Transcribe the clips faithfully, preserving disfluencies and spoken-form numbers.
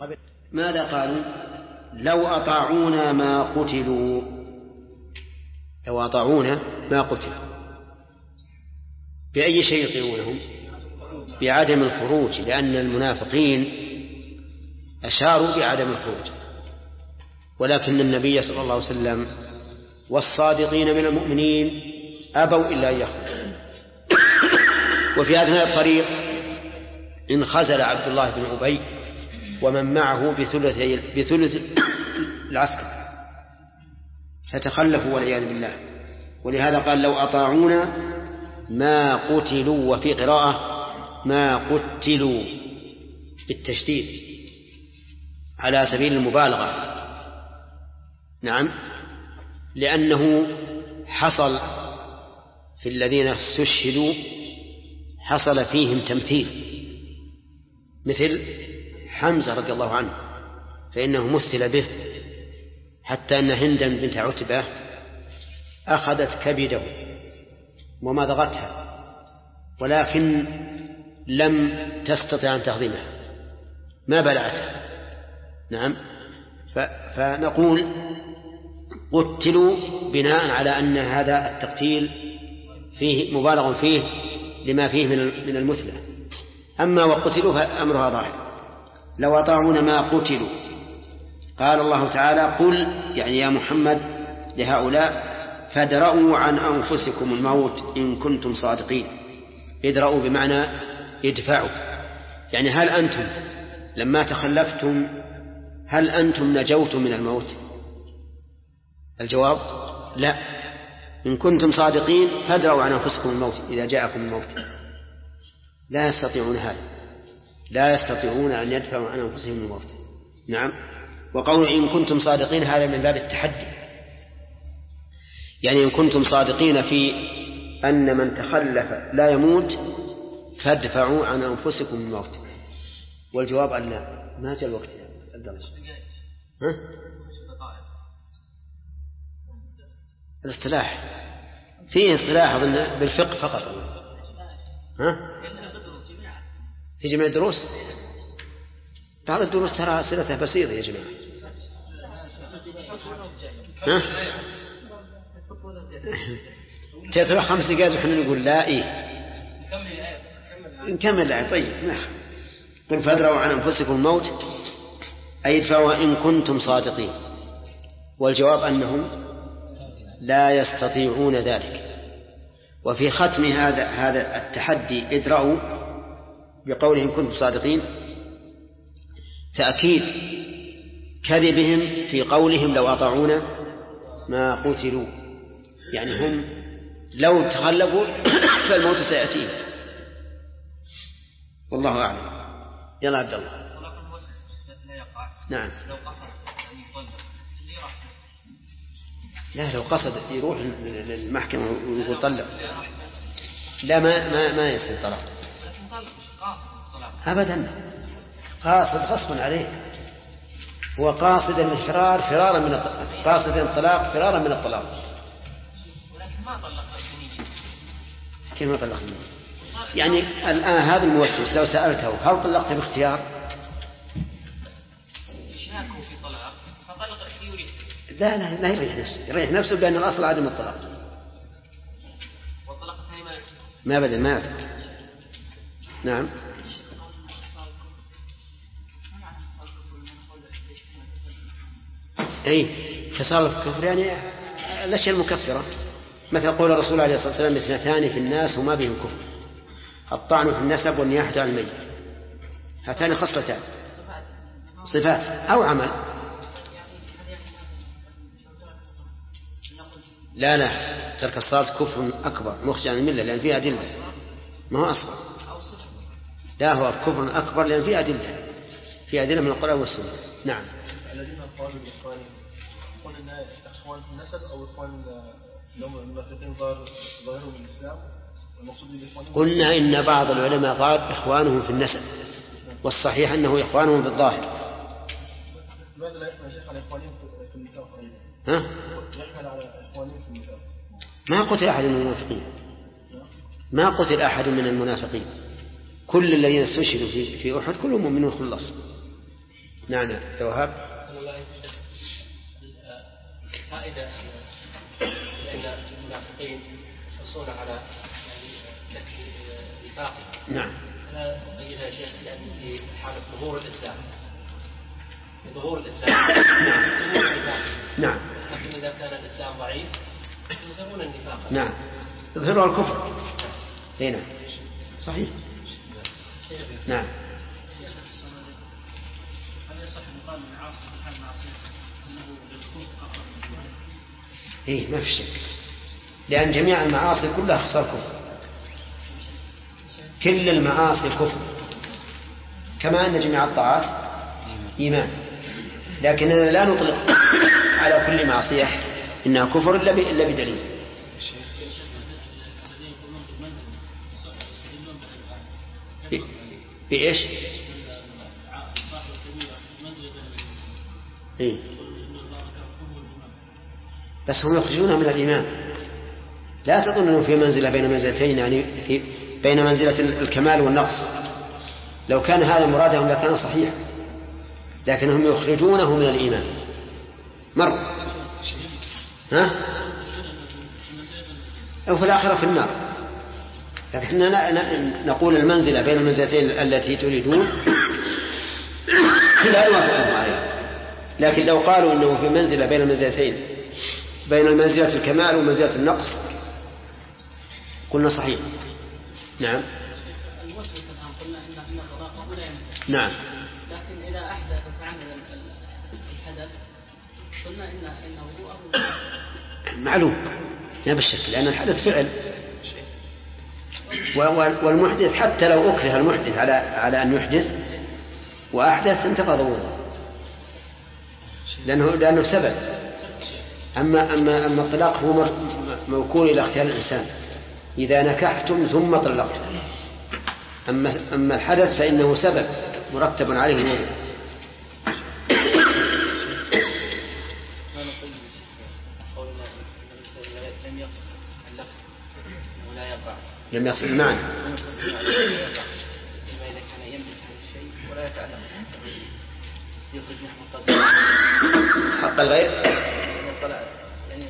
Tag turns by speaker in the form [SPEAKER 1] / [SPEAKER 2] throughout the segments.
[SPEAKER 1] ماذا قالوا؟ لو أطاعونا ما قتلوا، لو أطاعونا ما قتلوا. بأي شيء يطيعونهم؟ بعدم الخروج، لأن المنافقين أشاروا بعدم الخروج، ولكن النبي صلى الله عليه وسلم والصادقين من المؤمنين أبوا إلا أن يخرجوا. وفي أثناء الطريق انخزل عبد الله بن أبي ومن معه بثلث بثلث العسكر فتخلفوا والعياذ بالله. ولهذا قال لو أطاعونا ما قتلوا، وفي قراءة ما قتلوا بالتشديد على سبيل المبالغة. نعم، لأنه حصل في الذين استشهدوا حصل فيهم تمثيل، مثل حمزة رضي الله عنه فإنه مثل به، حتى أن هندا بنت عتبة أخذت كبده ومضغتها ولكن لم تستطع أن تهضمها، ما بلعتها. نعم، فنقول قتلوا بناء على أن هذا التقتيل فيه مبالغ فيه لما فيه من المثلة. أما وقتلوا فأمرها ظاهر. لو أطاعونا ما قتلوا، قال الله تعالى قل، يعني يا محمد لهؤلاء، فادرؤوا عن أنفسكم الموت إن كنتم صادقين. ادرؤوا بمعنى ادفعوا، يعني هل أنتم لما تخلفتم هل أنتم نجوتم من الموت؟ الجواب لا. إن كنتم صادقين فادرؤوا عن أنفسكم الموت إذا جاءكم الموت. لا يستطيعون هذا، لا يستطيعون أن يدفعوا عن أنفسهم الموت. نعم. وقول إن كنتم صادقين هذا من باب التحدي، يعني إن كنتم صادقين في أن من تخلف لا يموت فادفعوا عن أنفسكم الموت. والجواب أن لا، ما جاء الوقت الدرس. ها؟ الاصطلاح فيه اصطلاح أظن بالفقه فقط. ها؟ في جميع الدروس؟ بعض الدروس ترى أسئلتها بسيطة يا جماعة. ها؟ تترى خمس دقائق وحنا نقول لا. إيه نكمل الآية. طيب نعم. قل فادرؤوا عن أنفسكم الموت أي ادفعوا إن كنتم صادقين. والجواب أنهم لا يستطيعون ذلك. وفي ختم هذا هذا التحدي ادرؤوا بقولهم كنتم صادقين تأكيد كذبهم في قولهم لو أطاعونا ما قتلوا، يعني هم لو تخلفوا فالموت سيأتيهم. والله أعلم. يلا عبد الله. نعم. لا، لو قصد يروح للمحكمة ويقول طلق، لا ما ما ما يصير طلاق أبدا. قاصد غصبا عليه، هو قاصد الفرار فرارا من الطلاق، قاصد الطلاق فرارا من الطلاق.
[SPEAKER 2] ولكن ما طلق الجنين.
[SPEAKER 1] كيف ما طلق الجنين؟ يعني الآن هذا الموسوس لو سألته هل طلقت باختيار؟
[SPEAKER 2] شاكوا في طلاق فطلق يريد.
[SPEAKER 1] لا لا لا يريح نفسه، يريح نفسه بأن الأصل عدم الطلاق.
[SPEAKER 2] والطلاق الثاني ما
[SPEAKER 1] ما بدل ما يترك. نعم. أي خصال الكفر يعني الأشياء المكفرة، مثل قول الرسول عليه الصلاة والسلام اثنتان في الناس وما بهم كفر: الطعن في النسب والنياحة عن الميت. هاتان خصلتان، صفات أو عمل. لا لا، ترك الصلاة كفر أكبر مخرج عن الملة لأن فيها أدلة، ما هو أصغر. لا، هو كفر أكبر لأن فيها أدلة، فيها أدلة من القرآن والسنة. نعم.
[SPEAKER 3] الذين قالوا بالإخوان قلنا إخوان في النسب أو إخوان لهم المنافقين ظاهرهم من الإسلام، والمقصود بالإخوان
[SPEAKER 1] قلنا إن بعض العلماء قال إخوانهم في النسب، والصحيح أنه إخوانهم بالظاهر.
[SPEAKER 3] لماذا لا يحمل شيخ على إخوانهم في النفاق أيضا؟
[SPEAKER 1] ها؟
[SPEAKER 3] يحمل على إخوانهم في النفاق.
[SPEAKER 1] ما قتل أحد من المنافقين، ما قتل أحد من المنافقين. كل الذين استشهدوا في في أحد كلهم مؤمنون خلاص. نعم توهب.
[SPEAKER 4] فائدة لأن المنافقين يحرصون على نفاق.
[SPEAKER 1] نعم.
[SPEAKER 4] أنا أقيدها يا شيخ يعني في حالة ظهور الإسلام. في ظهور الإسلام.
[SPEAKER 1] نعم.
[SPEAKER 4] لكن إذا كان الإسلام ضعيف يظهرون النفاق.
[SPEAKER 1] نعم. يظهرون الكفر. هنا. صحيح. نعم.
[SPEAKER 5] هل يصح أن يقال من عاصي في حال معصية أنه للكفر أقرب من الإيمان؟
[SPEAKER 1] إيه ما في شك، لأن جميع المعاصي كلها خصال كفر، كل المعاصي كفر، كما أن جميع الطاعات إيمان، لكننا لا نطلق على كل معصية إنها كفر إلا بدليل. بإيش؟ إيه؟ بس هم يخرجونها من الإيمان. لا تظن أنه في منزلة بين منزلتين، يعني في بين منزلة الكمال والنقص. لو كان هذا مرادهم لكان صحيح، لكنهم يخرجونه من الإيمان مرة. ها؟ أو في الآخرة في النار. لكننا نقول المنزلة بين المنزلتين التي تريدون لا نوافقهم عليها، لكن لو قالوا إنه في منزلة بين المنزلتين، بين منزلة الكمال ومنزلة النقص، قلنا صحيح. نعم. نعم.
[SPEAKER 5] لكن إذا أحدث وتعمد الحدث قلنا إن إنه هو
[SPEAKER 1] معلوم لا بالشك، لأن الحدث فعل، والمحدث حتى لو أكره المحدث على على أن يحدث وأحدث انتقض وضوءه، لأنه لأنه سبب. أما أما أما الطلاق هو موكول إلى اختيار الإنسان، إذا نكحتم ثم طلقتم. أما أما الحدث فإنه سبب مرتب عليه الوضوء. لم يقصد المعنى. حق الغير
[SPEAKER 4] يعني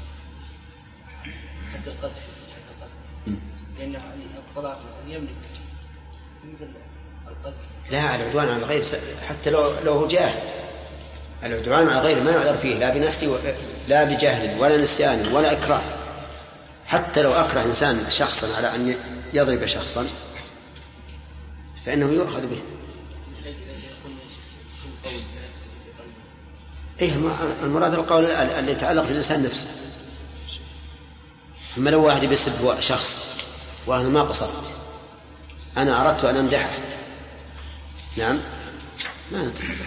[SPEAKER 4] حد القذف، لأنه الطلاق يملك مثل القذف.
[SPEAKER 1] لا، العدوان على الغير حتى لو لو هو جاهل، العدوان على الغير ما يعذر فيه لا بنسي لا بجهل ولا نسيان ولا إكراه. حتى لو أكره إنسان شخصا على أن يضرب شخصا فإنه يؤخذ به. إيه المراد القول اللي يتعلق بالإنسان نفسه. أما لو واحد بيسب شخص وأنا ما قصرت، أنا أردت أن أمدحه، نعم ما نتعلق.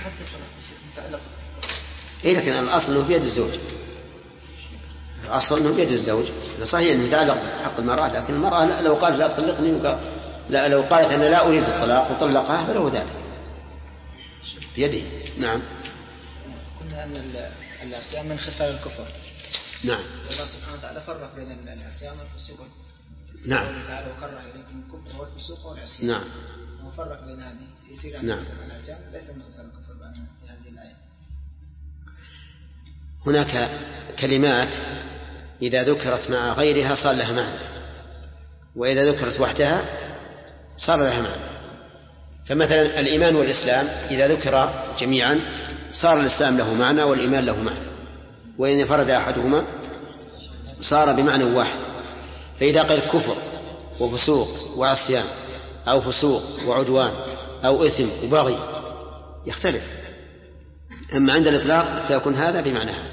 [SPEAKER 1] إيه لكن الأصل أنه بيد الزوج، الأصل أنه بيد الزوج. صحيح أنه يتعلق بحق المرأة، لكن المرأة لو قالت لا تطلقني، لا لو قالت أنا لا أريد الطلاق وطلقها فله ذلك بيده. نعم.
[SPEAKER 5] قلنا أن العصيان من خصال الكفر.
[SPEAKER 1] نعم.
[SPEAKER 5] الله سبحانه وتعالى فرق بين العصيان والفسوق.
[SPEAKER 1] نعم.
[SPEAKER 5] قوله تعالى وكره إليكم الكفر والفسوق والعصيان.
[SPEAKER 1] نعم.
[SPEAKER 5] وفرق بين هذه يصير
[SPEAKER 1] نعم.
[SPEAKER 5] العصيان ليس من خصال الكفر في هذه الآية.
[SPEAKER 1] هناك كلمات إذا ذكرت مع غيرها صار لها معنى، وإذا ذكرت وحدها صار لها معنى. فمثلا الإيمان والإسلام إذا ذكر جميعا صار الإسلام له معنى والإيمان له معنى، وإن فرد أحدهما صار بمعنى واحد. فإذا قال كفر وفسوق وعصيان أو فسوق وعدوان أو إثم وبغي يختلف. أما عند الإطلاق فيكون هذا بمعنى هذا.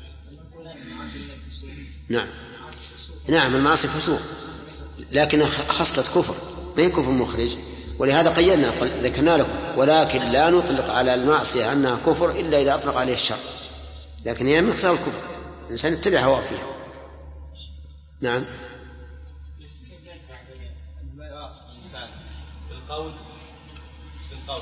[SPEAKER 1] نعم. نعم المعاصي فسوق، لكن خصلة كفر ما هي كفر مخرج، ولهذا قيدنا ذكرنا لكم. ولكن لا نطلق على المعصية أنها كفر إلا إذا أطلق عليه الشر، لكن هي من خصال الكفر، الإنسان يتبع هواه فيها. نعم.
[SPEAKER 3] بالقول بالقول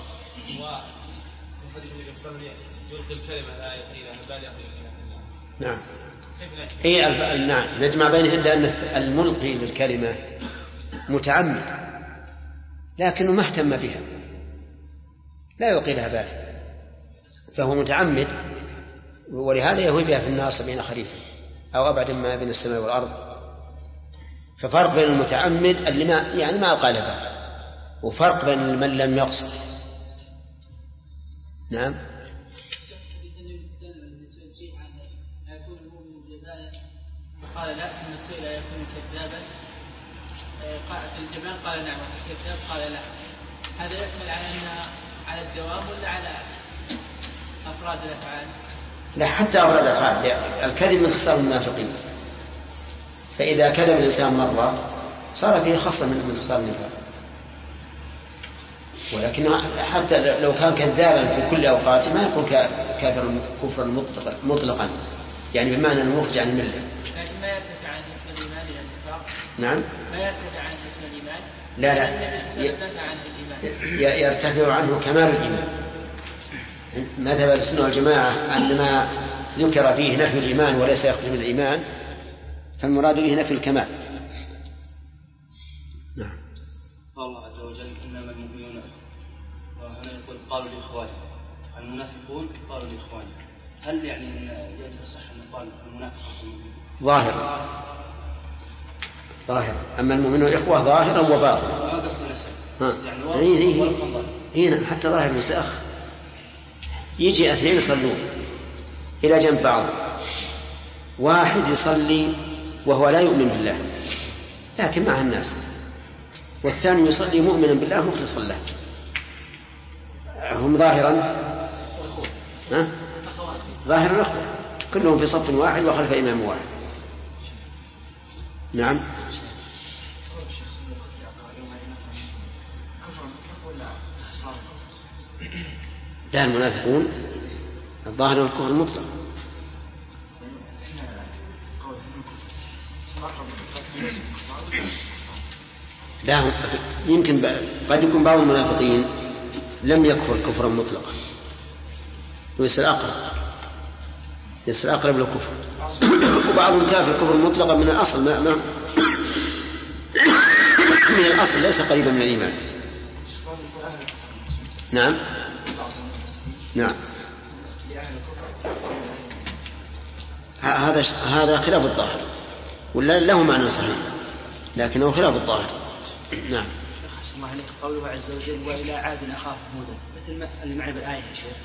[SPEAKER 3] يلقي الكلمة لا يقيل أن بالغ.
[SPEAKER 1] نعم. هي نعم نجمع بينهن، أن الملقي للكلمة متعمد لكنه ما اهتم بها، لا يلقي لها باله، فهو متعمد، ولهذا يهوي بها في النار سبعين خريفا أو أبعد ما بين السماء والأرض. ففرق بين المتعمد اللي ما يعني ما ألقى له، وفرق بين من لم يقصد. نعم.
[SPEAKER 5] قال لا، ثم السئل يكون كذابا في الجبال قال نعم، وفي الكذاب قال لا. هذا يحمل على أن على الدوام ولا على أفراد الأفعال؟
[SPEAKER 1] لا، حتى أفراد الأفعال. الكذب من خصال المنافقين، فإذا كذب الإنسان مرة صار فيه خصلة من خصال النفاق. ولكن حتى لو كان كذابا في كل أوقاته ما يكون كافرا كفرا مطلقا، يعني بمعنى أنه مخرج عن الملة.
[SPEAKER 5] لكن ما يرتفع عن اسم الإيمان إلى النفاق.
[SPEAKER 1] نعم.
[SPEAKER 5] ما يرتفع عن اسم الإيمان.
[SPEAKER 1] لا لا، يرتفع عنه كمال الإيمان. مذهب السنة والجماعة أن ما ذكر فيه نفي الإيمان وليس يخرج من الإيمان فالمراد به نفي الكمال. نعم.
[SPEAKER 6] قال الله عز وجل إنما المؤمنون وهنا يقول قالوا لإخوانهم، المنافقون قالوا لإخوانهم. هل يعني يجب صح أن نقال المنافق
[SPEAKER 1] ظاهر ظاهر أما المؤمنون إخوة ظاهرا وباطنا.
[SPEAKER 6] ما قصد نسأل
[SPEAKER 1] يعني هنا حتى ظاهر المساخ يجي اثنين يصلون إلى جنب بعض، واحد يصلي وهو لا يؤمن بالله لكن مع الناس، والثاني يصلي مؤمنا بالله مخلصا له. هم ظاهرا ها؟ ظاهرا أخوة كلهم في صف واحد وخلف إمام واحد. نعم. لا، المنافقون الظاهر الكفر المطلق. لا، يمكن قد يكون بعض المنافقين لم يكفر كفرا مطلقا ويصير أقرب يصير أقرب للكفر، وبعضهم كافر كفر مطلقا من الأصل ما ما من الأصل ليس قريبا من الإيمان. نعم نعم. هذا هذا خلاف الظاهر، ولا له معنى صحيح لكنه خلاف الظاهر. نعم.
[SPEAKER 7] أحسن الله عليك. قوله عز وجل وإلى عاد أخاهم هودا، مثل ما اللي معنا بالآية يا شيخ.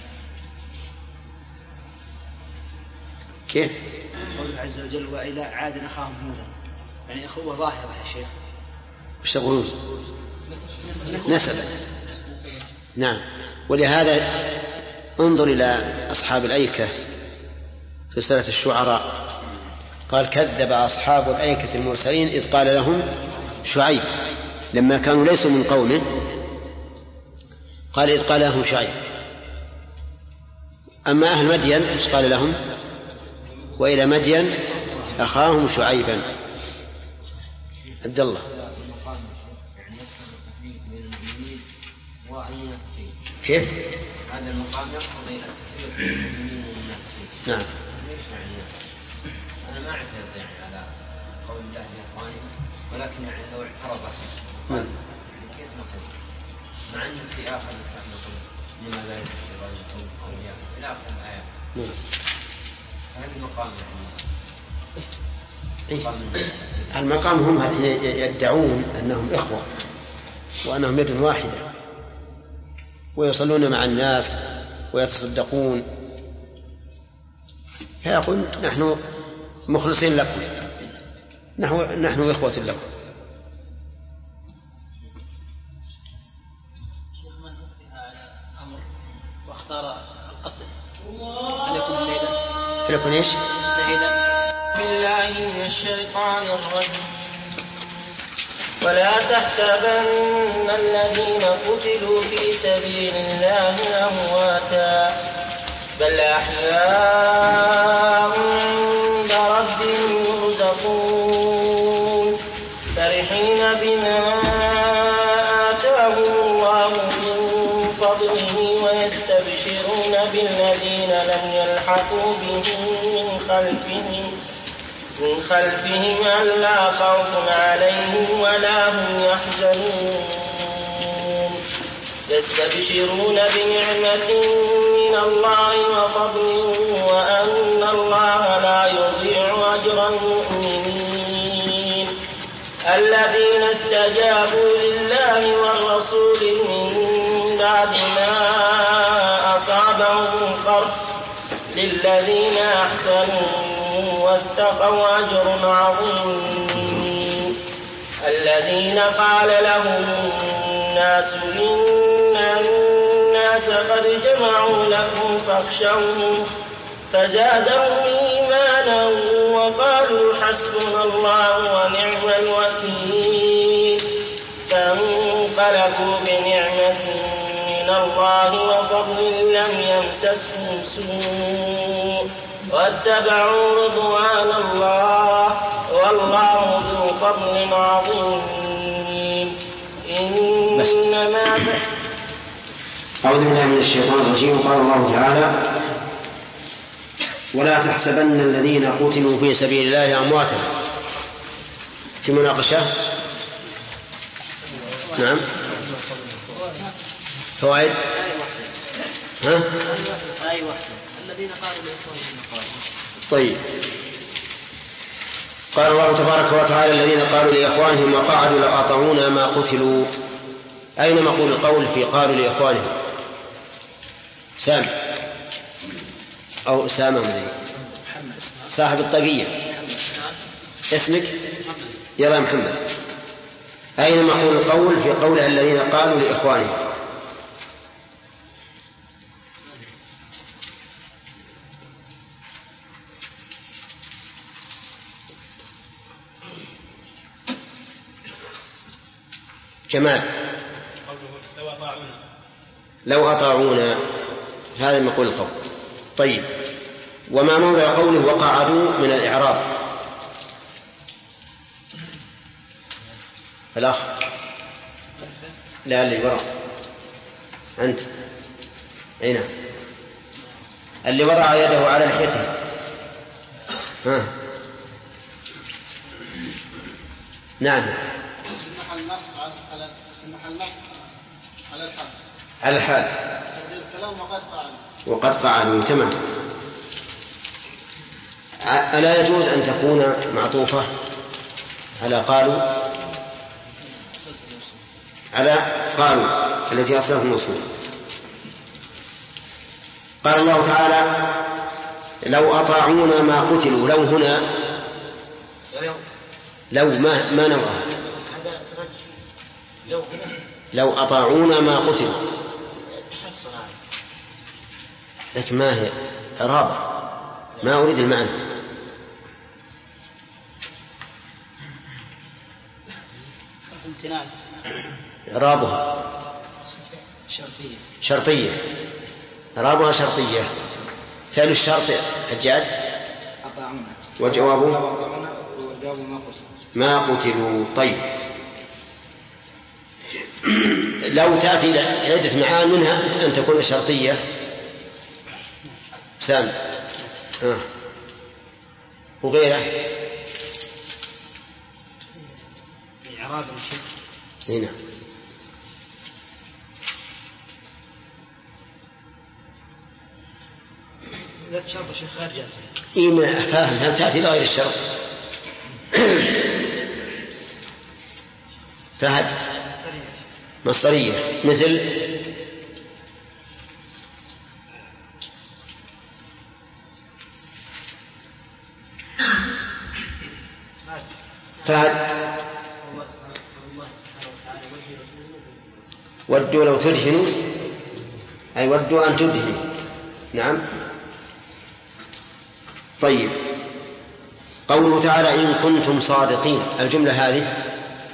[SPEAKER 1] كيف؟
[SPEAKER 7] قوله عز وجل وإلى عاد أخاهم هودا، يعني أخوة ظاهرة يا شيخ.
[SPEAKER 1] وش تقولون؟ نسبة. نعم. ولهذا انظر إلى أصحاب الأيكة في سورة الشعراء، قال كذب أصحاب الأيكة المرسلين إذ قال لهم شعيب لما كانوا ليسوا من قومه، قال إذ قال لهم شعيب. أما أهل مدين إيش قال لهم؟ وإلى مدين أخاهم شعيبا. عبد الله كيف؟
[SPEAKER 8] هذا المقام يقصد إلى التفريق بين المؤمنين والمنافقين.
[SPEAKER 1] نعم.
[SPEAKER 8] ليش يعني؟ أنا ما أعترض يعني على قول الله يا إخواني، ولكن يعني لو اعترض
[SPEAKER 1] نعم.
[SPEAKER 8] يعني كيف نصل؟ مع أن في آخر الكلام يقول لما لا يكفر رجل أولياء إلى آخر الآية.
[SPEAKER 1] نعم.
[SPEAKER 8] هذا المقام يعني
[SPEAKER 1] إيه؟ المقام هم يدعون أنهم إخوة وأنهم يد واحدة ويصلون مع الناس ويتصدقون، فيقول نحن مخلصين لكم، نحن, نحن إخوة لكم.
[SPEAKER 5] شيخ من أخذها على أمر واختار القتل عليكم شهيدا
[SPEAKER 1] فلكم إيش؟
[SPEAKER 5] شهيدا
[SPEAKER 9] بالله من الشيطان الرجيم. ولا تحسبن الذين قتلوا في سبيل الله أمواتا بل أحياء عند ربهم يرزقون فرحين بما آتاهم الله من فضله ويستبشرون بالذين لم يلحقوا بهم من خلفهم من خلفهم ألا خوف عليهم ولا هم يحزنون يستبشرون بنعمة من من الله وفضل وأن الله لا يضيع أجر المؤمنين الذين استجابوا لله والرسول من بعد ما أصابهم قرح للذين أحسنوا واتقوا أجر عظيم الذين قال لهم الناس إن الناس قد جمعوا لكم فاخشوهم فزادهم إيمانا وقالوا حسبنا الله ونعم الوكيل فانقلبوا بنعمة من الله وفضل لم يمسسهم سوء واتبعوا رضوان الله والله ذو فضل عظيم إنما
[SPEAKER 1] أعوذ بالله من الشيطان الرجيم. قال الله تعالى ولا تحسبن الذين قتلوا في سبيل الله أمواتا. في مناقشة. نعم فوائد. ها؟
[SPEAKER 5] الذين قالوا لإخوانهم.
[SPEAKER 1] طيب قال الله تبارك وتعالى الذين قالوا لإخوانهم وقعدوا لو أطاعونا ما قتلوا. أين مقول القول في قالوا لإخوانهم؟ سام أو سام صاحب الطاقية اسمك يلا محمد. أين مقول القول في قول الذين قالوا لإخوانهم؟ جمال
[SPEAKER 4] لو أطاعونا
[SPEAKER 1] لو أطاعونا هذا مقول القول. طيب وما موضع قوله وقعدوا من الإعراب؟ الأخ لا اللي وراء أنت أين اللي وضع يده على لحيته؟ ها نعم
[SPEAKER 3] على الحال
[SPEAKER 1] على الحال
[SPEAKER 3] الكلام وقد فعل
[SPEAKER 1] وقد فعلوا. تمام. ألا يجوز أن تكون معطوفة على قالوا على قالوا التي أصلها موصول؟ قال الله تعالى لو أطاعونا ما قتلوا. لو هنا لو ما ما نوعها لو أطاعونا ما قتلوا لكن ما هي إعراب ما أريد المعنى. إعرابها
[SPEAKER 7] شرطية
[SPEAKER 1] شرطية إعرابها شرطية. فعل الشرط حجاج
[SPEAKER 7] أطاعونا
[SPEAKER 1] وجوابه
[SPEAKER 7] ما قتلوا
[SPEAKER 1] ما قتلوا. طيب لو تأتي عدة معان منها أن تكون شرطية. سام آه. وغيره
[SPEAKER 7] إعراب الشيء
[SPEAKER 1] هنا
[SPEAKER 7] لا شرط الشيء خارج جاسم.
[SPEAKER 1] إيه ما فاهم. هل تأتي لغير الشرط؟ فهد مصدرية مثل فهد ودوا لو تدهنوا أي ودوا أن تدهنوا. نعم. طيب قوله تعالى إن كنتم صادقين. الجملة هذه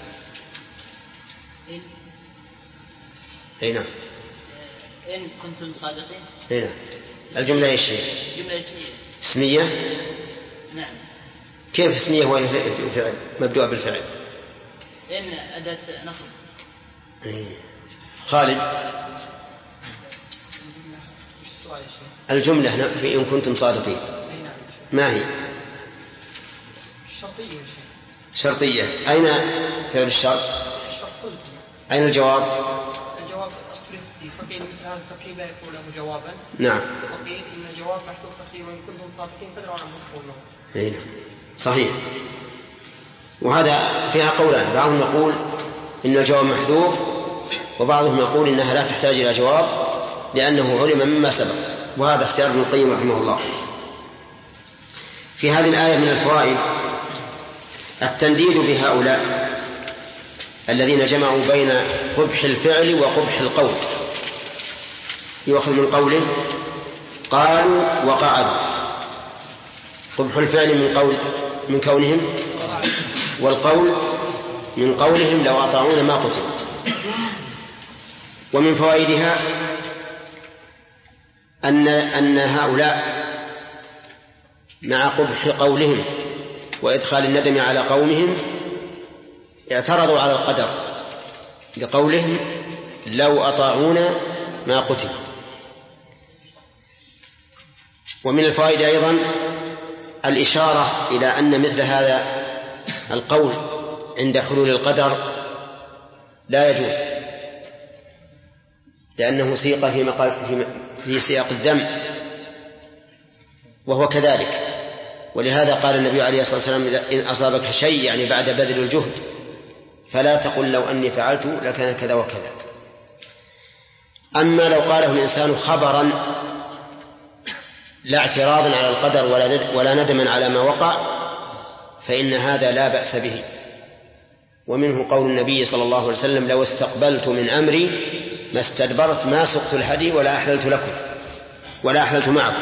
[SPEAKER 1] أي نعم
[SPEAKER 5] إن كنتم صادقين.
[SPEAKER 1] أي نعم. الجملة إيش هي؟
[SPEAKER 5] جملة اسمية.
[SPEAKER 1] اسمية.
[SPEAKER 5] نعم.
[SPEAKER 1] كيف اسمية وهي فعل مبدوء بالفعل؟
[SPEAKER 5] إن أداة نصب.
[SPEAKER 1] خالد الجملة في إن كنتم صادقين ما هي؟
[SPEAKER 3] شرطية.
[SPEAKER 1] شرطية. أين فعل الشرط؟ أين الجواب؟
[SPEAKER 3] الجواب
[SPEAKER 2] فقيل مثل هذا التقييد لا يكون له جوابا.
[SPEAKER 1] نعم.
[SPEAKER 2] وقيل إن الجواب محذوف تقريبا وإن كنتم صادقين فادعوا عن مصفونا.
[SPEAKER 1] أي صحيح. وهذا فيها قولان، بعضهم يقول إن الجواب محذوف، وبعضهم يقول إنها لا تحتاج إلى جواب لأنه علم مما سبق، وهذا اختيار ابن القيم رحمه الله. في هذه الآية من الفوائد التنديد بهؤلاء الذين جمعوا بين قبح الفعل وقبح القول. يؤخذ من قوله قالوا وقعدوا، قبح الفعل من قول من كونهم، والقول من قولهم لو أطاعون ما قتلوا. ومن فوائدها أن أن هؤلاء مع قبح قولهم وإدخال الندم على قومهم اعترضوا على القدر بقولهم لو أطاعونا ما قتل. ومن الفوائد أيضا الإشارة إلى أن مثل هذا القول عند حلول القدر لا يجوز، لأنه سيق في, مقال في سياق الذم، وهو كذلك. ولهذا قال النبي عليه الصلاة والسلام إن أصابك شيء يعني بعد بذل الجهد فلا تقل لو أني فعلت لكان كذا وكذا. أما لو قاله الإنسان خبرا لا اعتراضا على القدر ولا ندما على ما وقع فإن هذا لا بأس به. ومنه قول النبي صلى الله عليه وسلم لو استقبلت من أمري ما استدبرت ما سقت الهدي ولا أحللت لكم ولا أحللت معكم.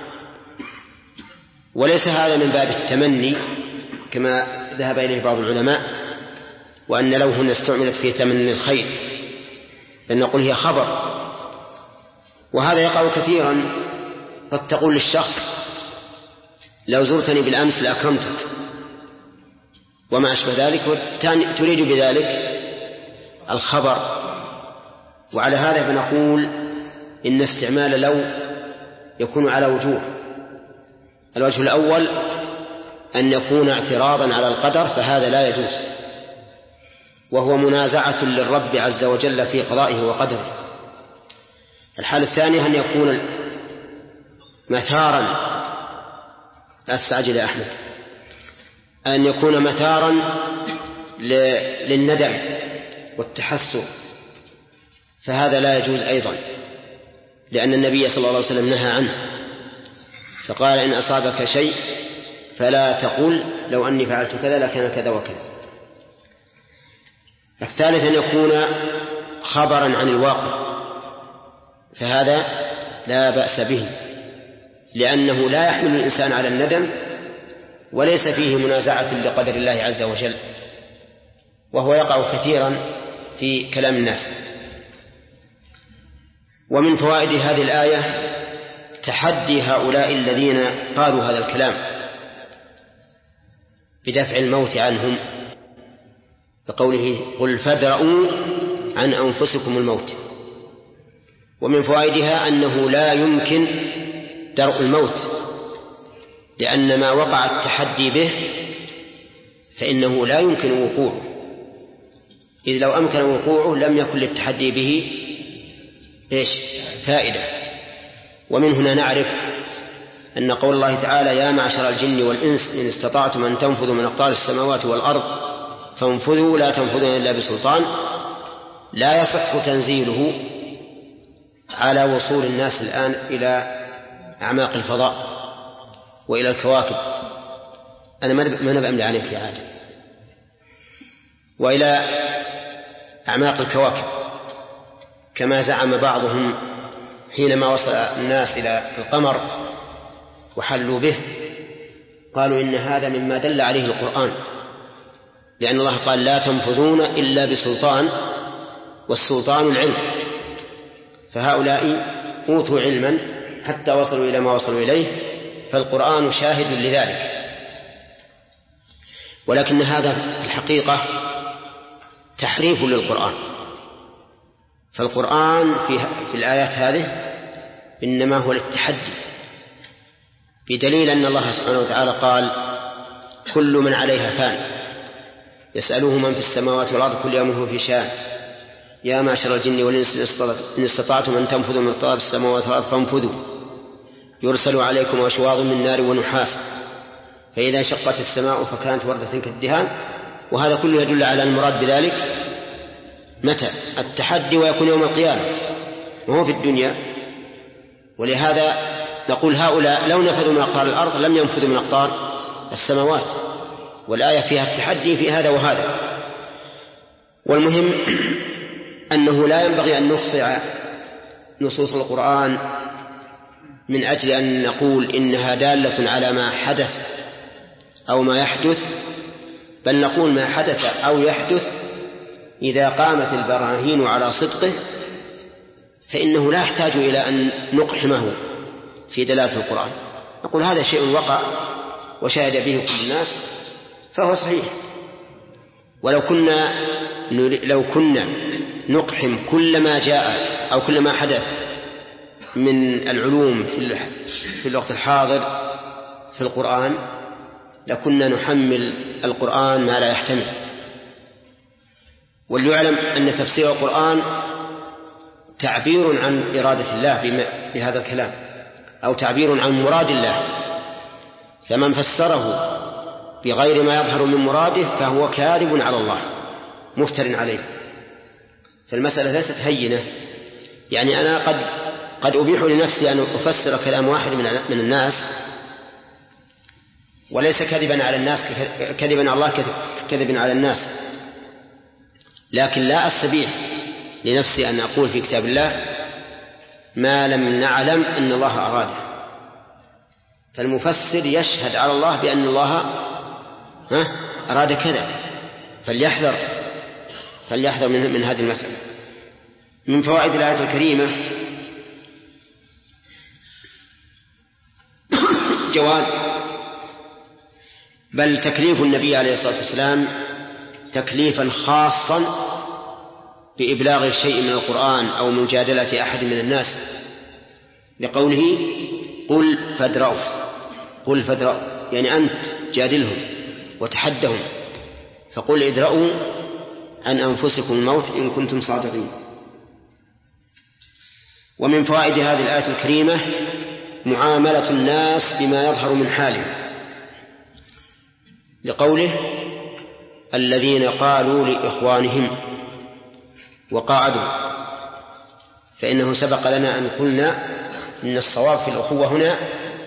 [SPEAKER 1] وليس هذا من باب التمني كما ذهب إليه بعض العلماء، وأن لو هنا استعملت في تمني الخير، لأن نقول هي خبر. وهذا يقع كثيرا، قد تقول للشخص لو زرتني بالأمس لأكرمتك وما أشبه ذلك، تريد بذلك الخبر. وعلى هذا فنقول إن استعمال لو يكون على وجوه. الوجه الأول أن يكون اعتراضا على القدر فهذا لا يجوز، وهو منازعة للرب عز وجل في قضائه وقدره. الحالة الثانية أن يكون مثارا، لا تستعجل يا أحمد، أن يكون مثارا للندم والتحسر، فهذا لا يجوز أيضا، لأن النبي صلى الله عليه وسلم نهى عنه، فقال إن أصابك شيء فلا تقول لو أني فعلت كذا لكان كذا وكذا. الثالث أن يكون خبرا عن الواقع، فهذا لا بأس به، لأنه لا يحمل الإنسان على الندم وليس فيه منازعة لقدر الله عز وجل، وهو يقع كثيرا في كلام الناس. ومن فوائد هذه الآية تحدي هؤلاء الذين قالوا هذا الكلام بدفع الموت عنهم، بقوله قل فادرءوا عن أنفسكم الموت. ومن فوائدها أنه لا يمكن درء الموت، لأن ما وقع التحدي به فإنه لا يمكن وقوعه، إذ لو أمكن وقوعه لم يكن للتحدي به إيش فائدة. ومن هنا نعرف أن قول الله تعالى يا معشر الجن والإنس إن استطعتم أن تنفذوا من أقطار السماوات والأرض فانفذوا لا تنفذون إلا بسلطان لا يصح تنزيله على وصول الناس الآن إلى أعماق الفضاء وإلى الكواكب. أنا ما نبأ أملي عليك يا عادل، وإلى أعماق الكواكب كما زعم بعضهم حينما وصل الناس إلى القمر وحلوا به، قالوا إن هذا مما دل عليه القرآن، لأن الله قال لا تنفذون إلا بسلطان، والسلطان العلم، فهؤلاء أوتوا علما حتى وصلوا إلى ما وصلوا إليه، فالقرآن شاهد لذلك. ولكن هذا في الحقيقة تحريف للقرآن، فالقرآن في, في الآيات هذه إنما هو للتحدي، بدليل أن الله سبحانه وتعالى قال كل من عليها فان يسأله من في السماوات والأرض كل يوم هو في شان يا معشر الجن والإنس إن استطعتم أن تنفذوا من أقطار السماوات والأرض فانفذوا يرسل عليكم أشواظ من نار ونحاس فإذا شقت السماء فكانت وردة كالدهان. وهذا كله يدل على المراد بذلك متى التحدي ويكون يوم القيامة وهو في الدنيا. ولهذا نقول هؤلاء لو نفذوا من أقطار الأرض لم ينفذوا من أقطار السماوات، والآية فيها التحدي في هذا وهذا. والمهم أنه لا ينبغي أن نخضع نصوص القرآن من أجل أن نقول إنها دالة على ما حدث أو ما يحدث، بل نقول ما حدث أو يحدث إذا قامت البراهين على صدقه فإنه لا يحتاج إلى أن نقحمه في دلالة القرآن. نقول هذا شيء وقع وشاهد به كل الناس فهو صحيح. ولو كنا لو كنا نقحم كل ما جاء أو كل ما حدث من العلوم في الوقت الحاضر في القرآن لكنا نحمل القرآن ما لا يحتمل. وليعلم أن تفسير القرآن تعبير عن إرادة الله بهذا الكلام أو تعبير عن مراد الله، فمن فسره بغير ما يظهر من مراده فهو كاذب على الله مفتر عليه. فالمسألة ليست هينة، يعني أنا قد قد أبيح لنفسي أن أفسر كلام واحد من الناس وليس كذبا على الناس كذبا على الله كذبا على الناس، لكن لا أستبيح لنفسي أن أقول في كتاب الله ما لم نعلم أن الله أراده. فالمفسر يشهد على الله بأن الله أراد كذا، فليحذر فليحذر من, من هذه المسألة. من فوائد الآية الكريمة جواز بل تكليف النبي عليه الصلاة والسلام تكليفا خاصا بإبلاغ شيء من القرآن أو مجادلة أحد من الناس، لقوله قل فادرؤوا قل فادرؤوا يعني أنت جادلهم وتحدهم، فقل ادرؤوا عن أنفسكم الموت إن كنتم صادقين. ومن فوائد هذه الآية الكريمة معاملة الناس بما يظهر من حالهم، لقوله الذين قالوا لإخوانهم وقاعدوا، فإنه سبق لنا أن قلنا إن الصواب في الأخوة هنا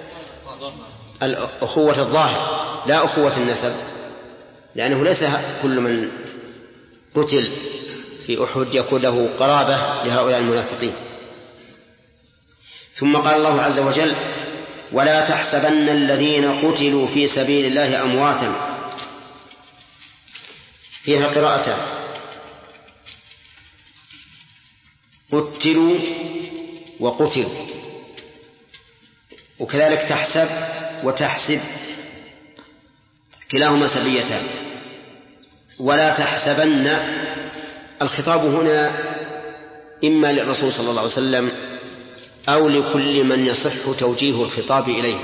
[SPEAKER 1] الأخوة الظاهر لا أخوة النسب، لأنه ليس كل من قتل في أحد يكون له قرابة لهؤلاء المنافقين. ثم قال الله عز وجل ولا تحسبن الذين قتلوا في سبيل الله أمواتا، فيها قراءتان قتلوا وقتلوا، وكذلك تحسب وتحسب كلاهما سبيتان. ولا تحسبن الخطاب هنا إما للرسول صلى الله عليه وسلم أو لكل من يصح توجيه الخطاب إليه،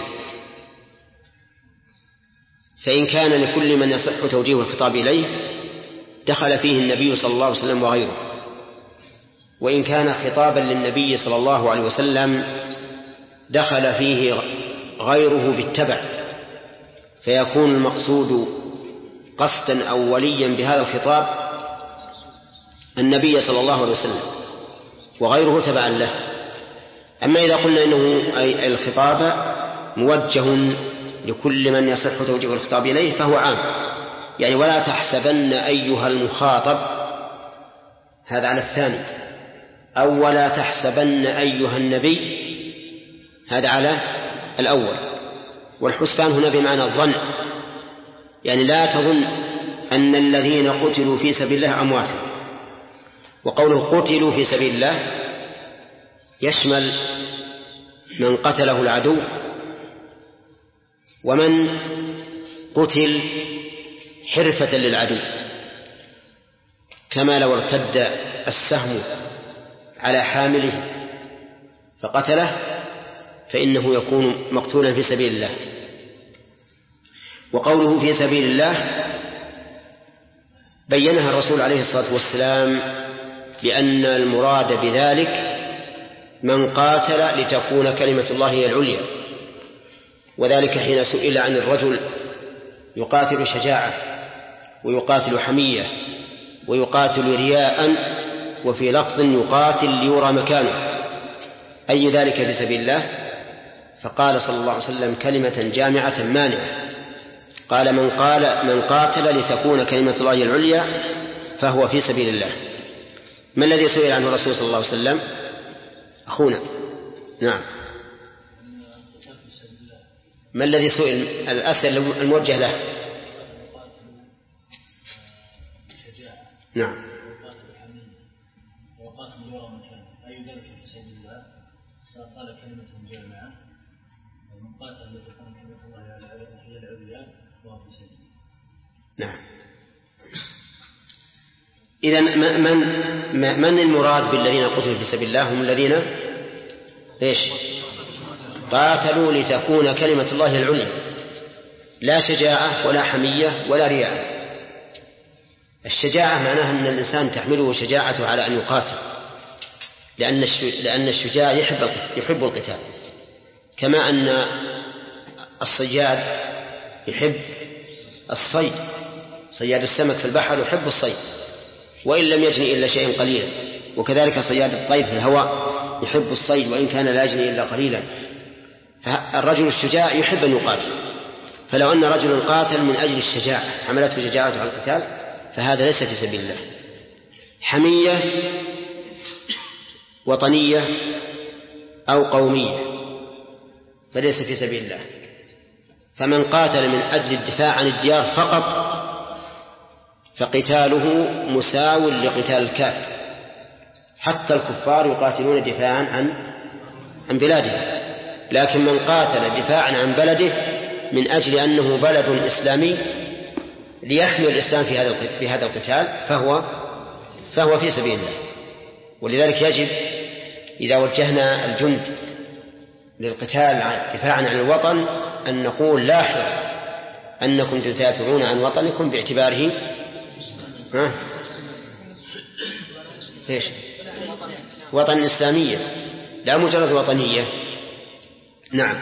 [SPEAKER 1] فإن كان لكل من يصح توجيه الخطاب إليه دخل فيه النبي صلى الله عليه وسلم وغيره، وإن كان خطابا للنبي صلى الله عليه وسلم دخل فيه غيره بالتبع، فيكون المقصود قصدا أوليا بهذا الخطاب النبي صلى الله عليه وسلم وغيره تبعا له. أما إذا قلنا إنه أي الخطاب موجه لكل من يصح توجيه الخطاب إليه فهو عام، يعني ولا تحسبن أيها المخاطب، هذا على الثاني، أو ولا تحسبن أيها النبي، هذا على الأول. والحسبان هنا بمعنى الظن، يعني لا تظن أن الذين قتلوا في سبيل الله أمواتا. وقوله قتلوا في سبيل الله يشمل من قتله العدو ومن قتل حرفة للعدو، كما لو ارتد السهم على حامله فقتله فإنه يكون مقتولا في سبيل الله. وقوله في سبيل الله بينها الرسول عليه الصلاة والسلام بأن المراد بذلك من قاتل لتكون كلمة الله هي العليا، وذلك حين سئل عن الرجل يقاتل شجاعة ويقاتل حمية ويقاتل رياء وفي لفظ يقاتل ليرى مكانه، أي ذلك في سبيل الله؟ فقال صلى الله عليه وسلم كلمة جامعة مانعة، قال من قال من قاتل لتكون كلمة الله العليا فهو في سبيل الله. ما الذي سئل عنه الرسول صلى الله عليه وسلم؟ أخونا نعم، ما الذي سئل؟ الأسئلة الموجه له. نعم.
[SPEAKER 10] وقاتل يرى مكانه أي ذلك في سبيل الله؟ فقال كلمة جامعة ومن قاتل لتكون كلمة الله هي العليا وهو في سبيل الله.
[SPEAKER 1] نعم. إذن من من المراد بالذين قتلوا في سبيل الله؟ هم الذين إيش؟ قاتلوا لتكون كلمة الله العليا، لا شجاعة ولا حمية ولا رياء. الشجاعة معناها أن الإنسان تحمله شجاعته على أن يقاتل، لأن لأن الشجاع يحب يحب القتال، كما أن الصياد يحب الصيد، صياد السمك في البحر يحب الصيد وإن لم يجني إلا شيء قليلا، وكذلك صياد الطير في الهواء يحب الصيد وإن كان لا يجني إلا قليلا. الرجل الشجاع يحب أن يقاتل، فلو أن رجل قاتل من أجل الشجاعة حملته شجاعته على القتال فهذا ليس في سبيل الله. حمية وطنية أو قومية فليس في سبيل الله. فمن قاتل من أجل الدفاع عن الديار فقط فقتاله مساو لقتال الكافر، حتى الكفار يقاتلون دفاعا عن عن بلاده، لكن من قاتل دفاعا عن بلده من أجل أنه بلد إسلامي ليحمي الإسلام في هذا في هذا القتال فهو فهو في سبيل الله. ولذلك يجب إذا وجهنا الجند للقتال دفاعا عن الوطن أن نقول لاحظوا أنكم تدافعون عن وطنكم باعتباره ها إيش؟ وطن إسلامية لا مجرد وطنية. نعم.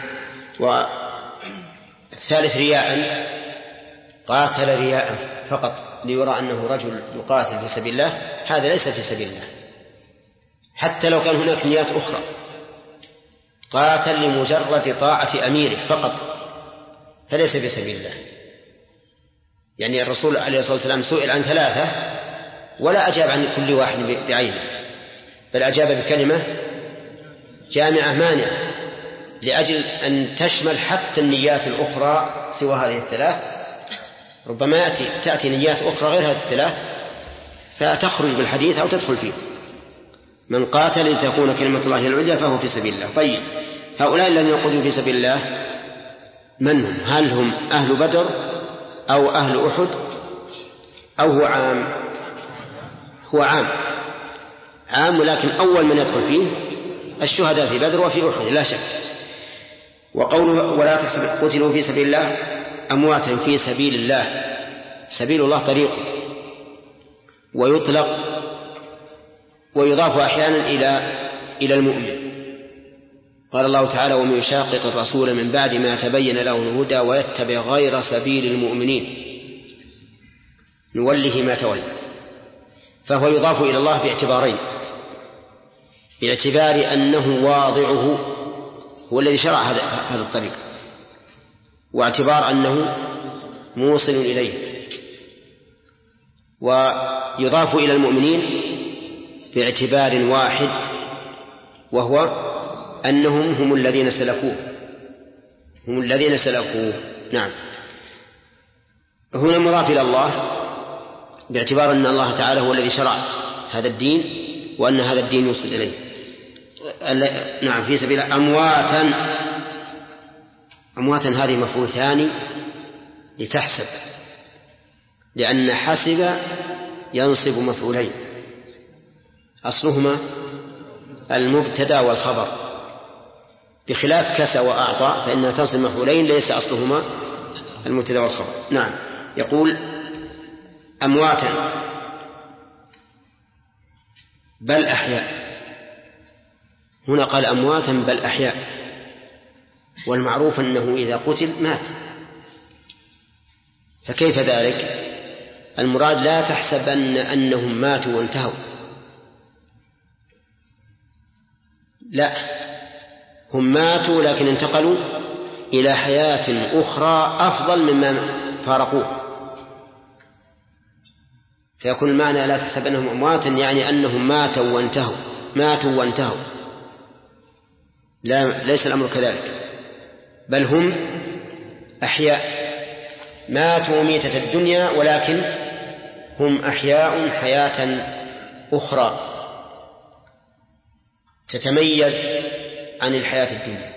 [SPEAKER 1] والثالث رياء، قاتل رياء فقط ليرى أنه رجل يقاتل في سبيل الله، هذا ليس في سبيل الله حتى لو كان هناك نيات أخرى. قاتل لمجرد طاعة أميره فقط فليس في سبيل الله. يعني الرسول عليه الصلاة والسلام سئل عن ثلاثة ولا أجاب عن كل واحد بعينه، بل أجاب بكلمة جامعة مانعة لأجل أن تشمل حتى النيات الأخرى سوى هذه الثلاث. ربما يأتي تأتي نيات أخرى غير هذه الثلاث فتخرج بالحديث أو تدخل فيه. من قاتل لتكون كلمة الله العليا فهو في سبيل الله. طيب، هؤلاء الذين يقودوا في سبيل الله من هم؟ هل هم أهل بدر أو أهل أحد أو هو عام؟ هو عام عام ولكن أول من يدخل فيه الشهداء في بدر وفي أحد لا شك. وقوله ولا تحسب قتلوا في سبيل الله أمواتا في سبيل الله، سبيل الله طريقه، ويطلق ويضاف أحيانا إلى إلى المؤمن. قال الله تعالى ومن يشاقق الرسول من بعد ما تبين له الهدى ويتبع غير سبيل المؤمنين نوله ما تولى. فهو يضاف إلى الله باعتبارين: باعتبار أنه واضعه هو الذي شرع هذا الطريق، واعتبار أنه موصل إليه. ويضاف إلى المؤمنين باعتبار واحد وهو أنهم هم الذين سلكوه هم الذين سلكوه نعم. هنا مضاف إلى الله باعتبار أن الله تعالى هو الذي شرع هذا الدين وأن هذا الدين يوصل إليه. نعم في سبيل أمواتا. أمواتا هذه مفعول ثاني لتحسب، لأن حسب ينصب مفعولين أصلهما المبتدأ والخبر، بخلاف كسى وأعطى فإنها تنصب مفعولين ليس أصلهما المبتدأ والخبر. نعم. يقول أمواتا بل أحياء. هنا قال أمواتا بل أحياء، والمعروف أنه إذا قتل مات، فكيف ذلك؟ المراد لا تحسبن أنهم ماتوا وانتهوا، لا، هم ماتوا لكن انتقلوا إلى حياة أخرى أفضل مما فارقوه، فيكون المعنى لا تحسب أنهم أمواتا يعني أنهم ماتوا وانتهوا، ماتوا وانتهوا، لا، ليس الأمر كذلك، بل هم أحياء ماتوا ميتة الدنيا ولكن هم أحياء حياة أخرى تتميز عن الحياة الدنيا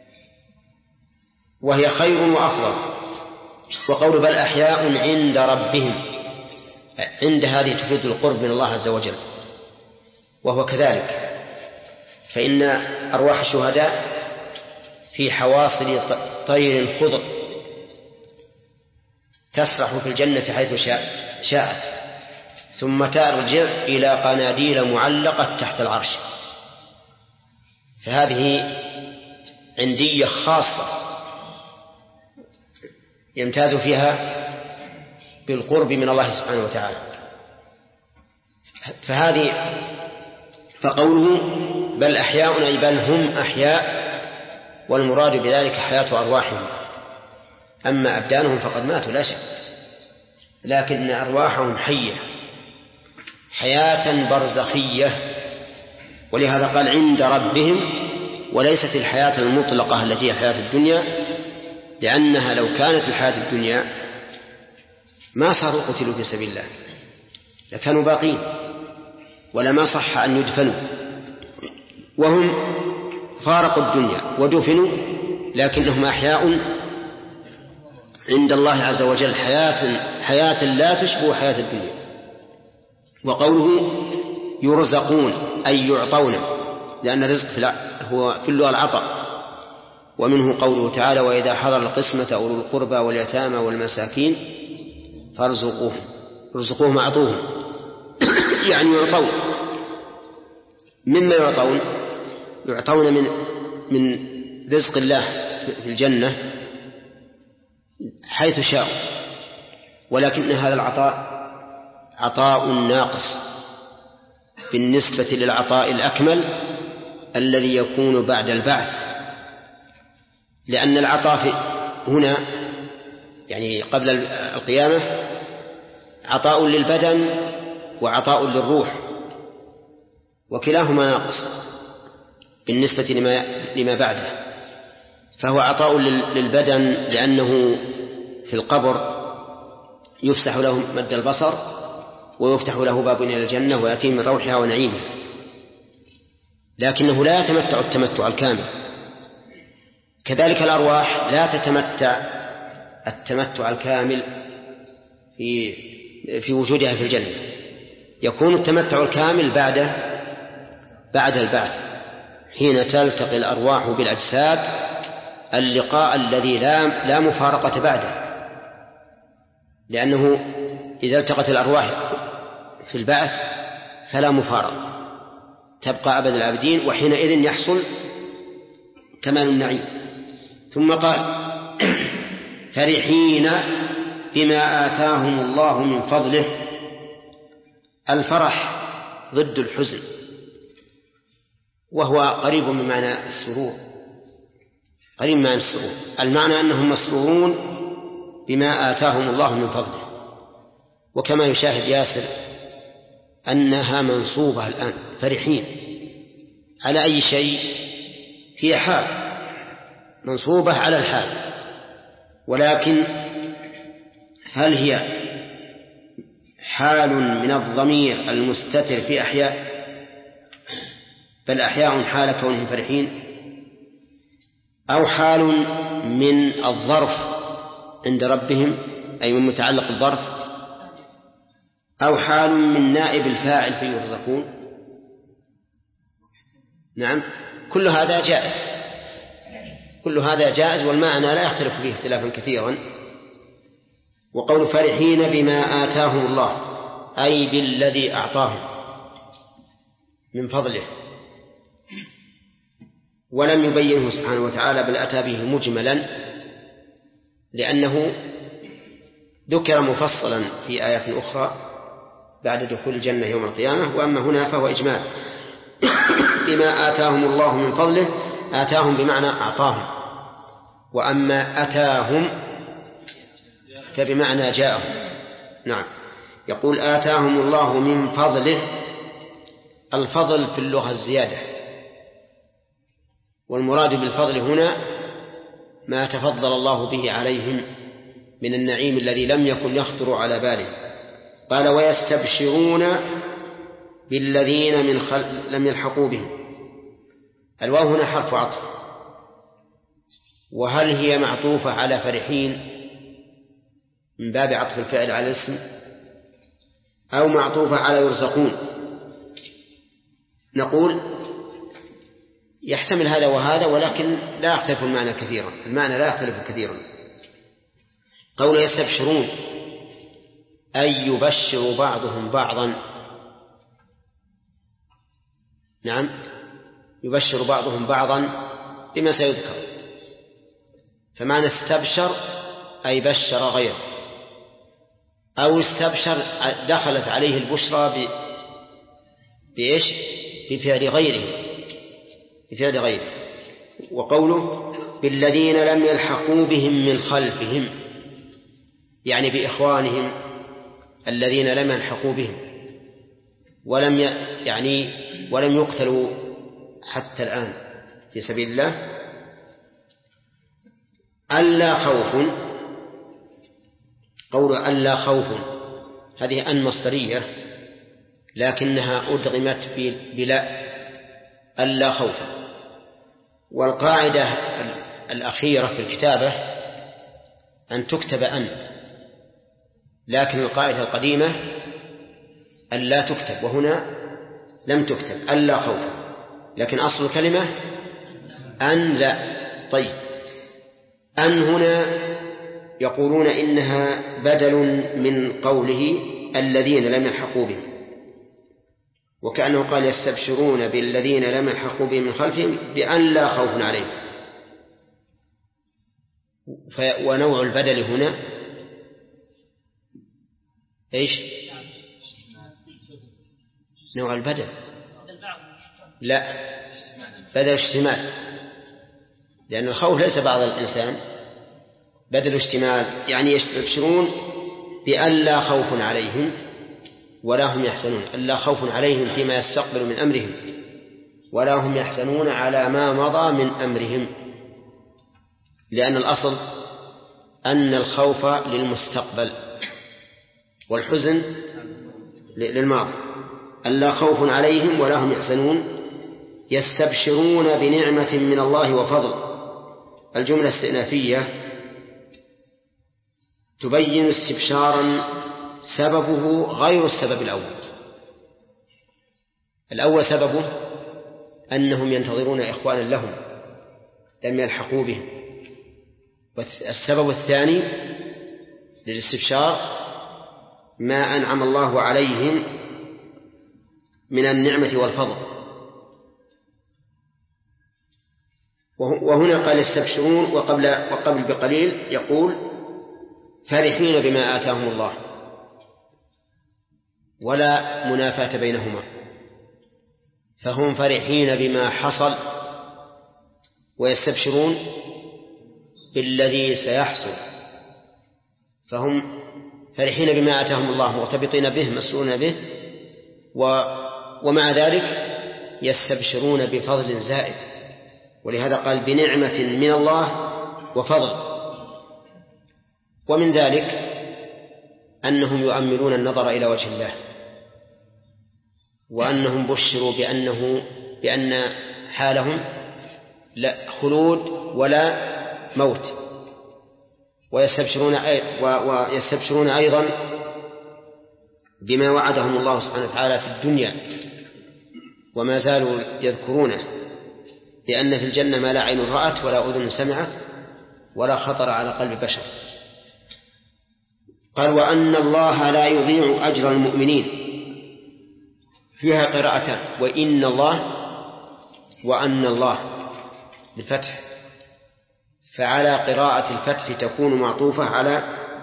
[SPEAKER 1] وهي خير وأفضل. وقول بل أحياء عند ربهم، عند هذه تفيد القرب من الله عز وجل، وهو كذلك، فإن أرواح الشهداء في حواصل طير خضر تسرح في الجنة حيث شاءت ثم ترجع إلى قناديل معلقة تحت العرش، فهذه عندية خاصة يمتاز فيها بالقرب من الله سبحانه وتعالى. فهذه فقوله بل أحياء أي بل هم أحياء، والمراد بذلك حياة أرواحهم، أما أبدانهم فقد ماتوا لا شك، لكن أرواحهم حية حياة برزخية، ولهذا قال عند ربهم، وليست الحياة المطلقة التي هي حياة الدنيا، لأنها لو كانت الحياة الدنيا ما صاروا قتلوا في سبيل الله، لكانوا باقين ولما صح أن يدفنوا، وهم فارقوا الدنيا ودفنوا لكنهم أحياء عند الله عز وجل حياة, حياة لا تشبه حياة الدنيا. وقوله يرزقون أي يعطون، لأن الرزق هو في اللغة العطاء، ومنه قوله تعالى وإذا حضر القسمة أولو القربى واليتامى والمساكين فارزقوهم، ارزقوهم أعطوهم يعني يعطون. مما يعطون؟ يعطون من من رزق الله في الجنة حيث شاء، ولكن هذا العطاء عطاء ناقص بالنسبة للعطاء الأكمل الذي يكون بعد البعث، لأن العطاء هنا يعني قبل القيامة عطاء للبدن وعطاء للروح، وكلاهما ناقص بالنسبة لما, لما بعده، فهو عطاء للبدن لأنه في القبر يفسح له مد البصر ويفتح له باب إلى الجنة ويأتيه من روحها ونعيمها، لكنه لا يتمتع التمتع الكامل. كذلك الأرواح لا تتمتع التمتع الكامل في في وجودها في الجنة، يكون التمتع الكامل بعد بعد البعث حين تلتقي الأرواح بالأجساد، اللقاء الذي لا لا مفارقة بعده، لأنه إذا التقت الأرواح في البعث فلا مفارقة، تبقى أبد الآبدين، وحينئذ يحصل كمال النعيم. ثم قال فرحين بما آتاهم الله من فضله. الفرح ضد الحزن، وهو قريب من معنى السرور، قريب من معنى السرور. المعنى أنهم مسرورون بما آتاهم الله من فضله، وكما يشاهد ياسر أنها منصوبة الآن فرحين على أي شيء، هي حال منصوبة على الحال، ولكن هل هي حال من الضمير المستتر في أحياء؟ بل أحياء حال كونهم فرحين، أو حال من الظرف عند ربهم أي من متعلق الظرف، أو حال من نائب الفاعل فيرزقون. نعم، كل هذا جائز، كل هذا جائز، والمعنى لا يختلف فيه اختلافا كثيرا. وقول فرحين بما آتاهم الله أي بالذي أعطاهم، من فضله، ولم يبينه سبحانه وتعالى بل أتى به مجملا، لأنه ذكر مفصلا في آيات أخرى بعد دخول الجنة يوم القيامة، وأما هنا فهو إجمال بما آتاهم الله من فضله. آتاهم بمعنى أعطاهم، وأما أتاهم فبمعنى جاءهم. نعم، يقول آتاهم الله من فضله. الفضل في اللغة الزيادة، والمراد بالفضل هنا ما تفضل الله به عليهم من النعيم الذي لم يكن يخطر على باله. قال ويستبشرون بالذين من خل... لم يلحقوا بهم. الواو هنا حرف عطف، وهل هي معطوفة على فرحين من باب عطف الفعل على الاسم، أو معطوفة على يرزقون؟ نقول يحتمل هذا وهذا، ولكن لا يختلف المعنى كثيرا، المعنى لا يختلف كثيرا. قول يستبشرون أي يبشر بعضهم بعضا. نعم، يبشر بعضهم بعضا بما سيذكر، فمعنى استبشر أي بشر غيره، أو استبشر دخلت عليه البشرى ب... بإيش؟ بفعل غيره بفعل غيره. وقوله بالذين لم يلحقوا بهم من خلفهم، يعني بإخوانهم الذين لم يلحقوا بهم ولم ي... يعني ولم يقتلوا حتى الآن في سبيل الله. ألا خوف، قول ألا خوف هذه أن مصدرية لكنها أدغمت بلا ألا خوف. والقاعدة الأخيرة في الكتابة أن تكتب أن، لكن القاعدة القديمة أن لا تكتب، وهنا لم تكتب ألا خوف، لكن أصل الكلمة أن لا. طيب، أن هنا يقولون إنها بدل من قوله الذين لم يلحقوا بهم، وكأنه قال يستبشرون بالذين لم يلحقوا بهم من خلفهم بأن لا خوف عليهم. ونوع البدل هنا إيش؟ نوع البدل لا، بدل اشتمال، لأن الخوف ليس بعض الإنسان، بدل اشتمال، يعني يستبشرون بأن لا خوف عليهم ولا هم يحزنون. ألا خوف عليهم فيما يستقبل من أمرهم، ولا هم يحزنون على ما مضى من أمرهم، لأن الأصل أن الخوف للمستقبل والحزن للماضي. ألا خوف عليهم ولا هم يحزنون يستبشرون بنعمة من الله وفضل. الجملة استئنافية تبين استبشارا سببه غير السبب الأول. الأول سببه أنهم ينتظرون إخوانا لهم لم يلحقوا بهم، والسبب الثاني للاستبشار ما أنعم الله عليهم من النعمة والفضل. وهنا قال يستبشرون، وقبل, وقبل بقليل يقول فرحين بما آتاهم الله، ولا منافاة بينهما، فهم فرحين بما حصل ويستبشرون بالذي سيحصل، فهم فرحين بما آتاهم الله مرتبطين به مسؤولون به، ومع ذلك يستبشرون بفضل زائد، ولهذا قال بنعمة من الله وفضل. ومن ذلك أنهم يؤملون النظر إلى وجه الله، وأنهم بشروا بأنه بأن حالهم لا خلود ولا موت. ويستبشرون ويستبشرون أيضا بما وعدهم الله سبحانه وتعالى في الدنيا، وما زالوا يذكرونه، لأن في الجنة ما لا عين رأت ولا أذن سمعت ولا خطر على قلب بشر. قال وأن الله لا يضيع أجر المؤمنين. فيها قراءتان: وإن الله وأن الله بالفتح، فعلى قراءة الفتح تكون معطوفة على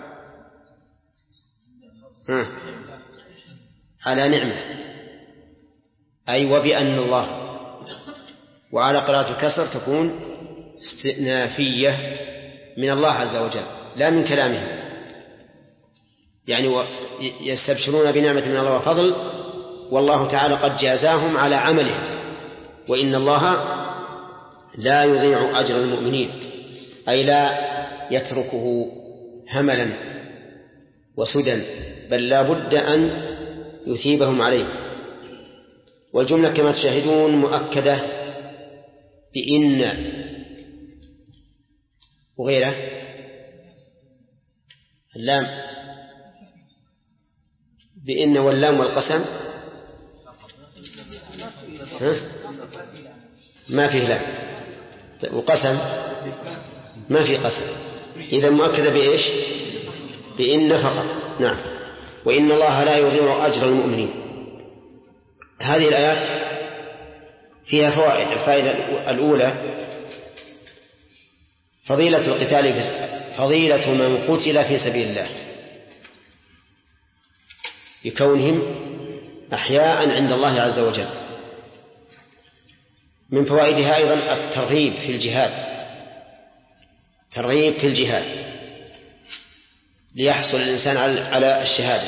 [SPEAKER 1] ها على نعمة، أي وبأن الله. وعلى قراءة الكسر تكون استئنافية من الله عز وجل لا من كلامه، يعني يستبشرون بنعمة من الله وفضل، والله تعالى قد جازاهم على عملهم، وإن الله لا يضيع أجر المؤمنين، أي لا يتركه هملا وسدى، بل لا بد أن يثيبهم عليه. والجملة كما تشاهدون مؤكدة بإن وغيره. اللام بإن واللام والقسم ها؟ ما فيه لام، وقسم ما فيه قسم، إذا مؤكدة بإيش؟ بإن فقط. نعم. وإن الله لا يضيع أجر المؤمنين. هذه الآيات فيها فوائد. الفائدة الأولى فضيلة القتال، فضيلة من قتل في سبيل الله بكونهم أحياء عند الله عز وجل. من فوائدها أيضا الترغيب في الجهاد، ترغيب في الجهاد ليحصل الإنسان على الشهادة.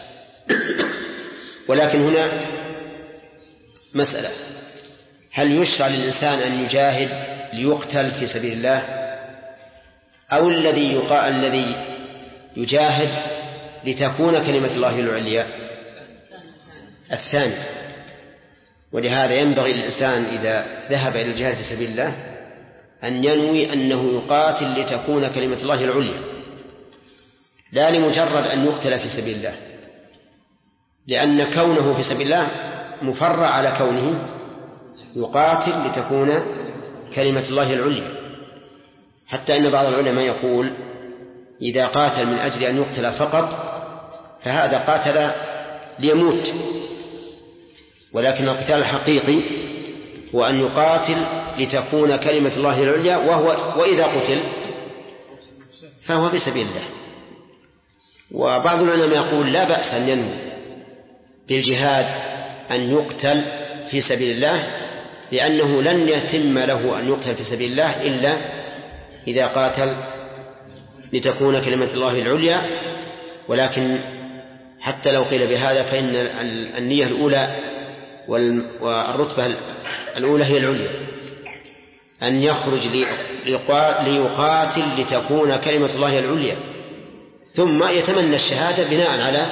[SPEAKER 1] ولكن هنا مسألة: هل يشرع للإنسان أن يجاهد ليقتل في سبيل الله، أو الذي يقال الذي يجاهد لتكون كلمة الله العليا؟ الثاني. ولهذا ينبغي للإنسان إذا ذهب إلى الجهاد في سبيل الله أن ينوي أنه يقاتل لتكون كلمة الله العليا، لا لمجرد أن يقتل في سبيل الله، لأن كونه في سبيل الله مفرع على كونه يقاتل لتكون كلمة الله العليا. حتى إن بعض العلماء يقول إذا قاتل من أجل أن يقتل فقط فهذا قاتل ليموت، ولكن القتال الحقيقي هو أن يقاتل لتكون كلمة الله العليا، وهو وإذا قتل فهو في سبيل الله. وبعض العلماء يقول لا بأس أن ينوي بالجهاد أن يقتل في سبيل الله، لأنه لن يتم له أن يقتل في سبيل الله إلا إذا قاتل لتكون كلمة الله العليا. ولكن حتى لو قيل بهذا فإن النية الأولى والرتبة الأولى هي العليا، أن يخرج ليقاتل لتكون كلمة الله العليا، ثم يتمنى الشهادة بناء على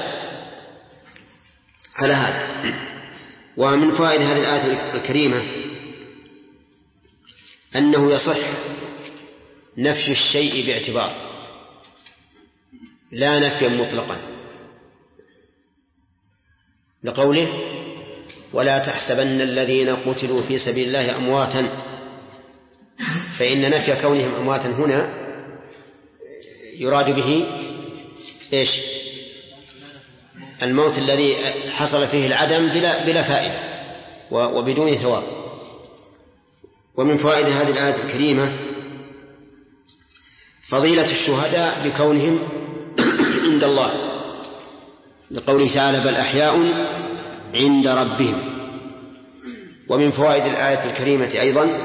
[SPEAKER 1] على هذا. ومن فوائد هذه الآية الكريمة أنه يصح نفي الشيء باعتبار، لا نفيا مطلقا، لقوله ولا تحسبن الذين قتلوا في سبيل الله أمواتا، فإن نفي كونهم أمواتا هنا يراد به إيش؟ الموت الذي حصل فيه العدم بلا, بلا فائدة وبدون ثواب. ومن فوائد هذه الآية الكريمة فضيلة الشهداء بكونهم عند الله، لقوله تعالى بل أحياء عند ربهم. ومن فوائد الآية الكريمة أيضا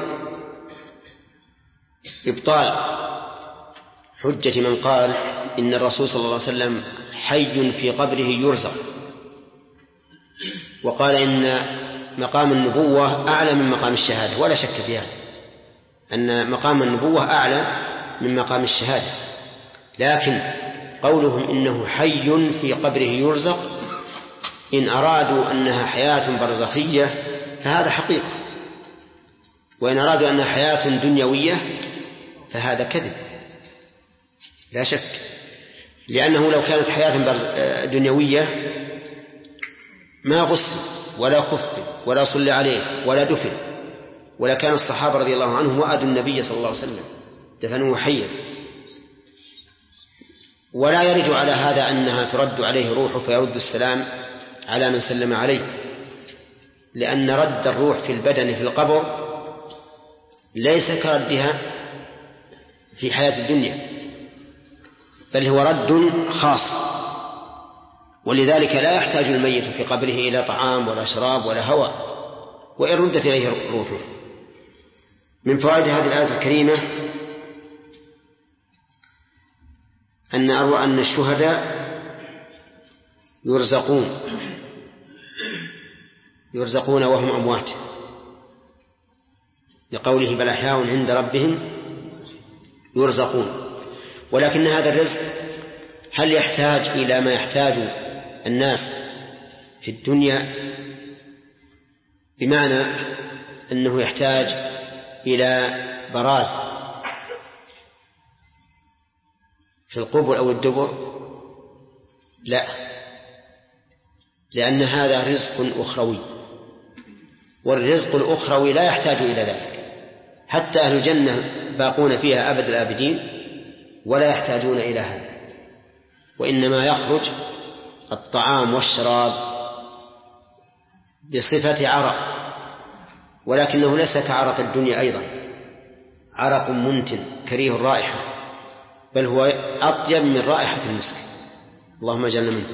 [SPEAKER 1] إبطال حجة من قال إن الرسول صلى الله عليه وسلم حي في قبره يرزق، وقال إن مقام النبوة أعلى من مقام الشهادة، ولا شك في هذا أن مقام النبوة أعلى من مقام الشهادة. لكن قولهم إنه حي في قبره يرزق إن أرادوا أنها حياة برزخية فهذا حقيقة، وإن أرادوا أنها حياة دنيوية فهذا كذب لا شك، لأنه لو كانت حياة دنيوية ما غسل ولا كفن ولا صلى عليه ولا دفن، ولا كان الصحابة رضي الله عنهم وأدوا النبي صلى الله عليه وسلم دفنوه حيا. ولا يرد على هذا أنها ترد عليه روحه فيرد السلام على من سلم عليه، لأن رد الروح في البدن في القبر ليس كردها في حياة الدنيا، بل هو رد خاص، ولذلك لا يحتاج الميت في قبره إلى طعام ولا شراب ولا هواء وإن ردت إليه روحه. من فوائد هذه الآية الكريمة أن أروى أن الشهداء يرزقون يرزقون وهم أموات، لقوله بل أحياء عند ربهم يرزقون. ولكن هذا الرزق هل يحتاج إلى ما يحتاج الناس في الدنيا؟ بمعنى أنه يحتاج إلى براز في القبر أو الدبر؟ لا، لأن هذا رزق أخروي، والرزق الأخروي لا يحتاج إلى ذلك. حتى أهل الجنة باقون فيها أبد الآبدين ولا يحتاجون إلى هذا، وإنما يخرج الطعام والشراب بصفة عرق، ولكنه ليس كعرق الدنيا أيضا، عرق منتن كريه الرائحة، بل هو أطيب من رائحة المسك، اللهم اجعلنا منه.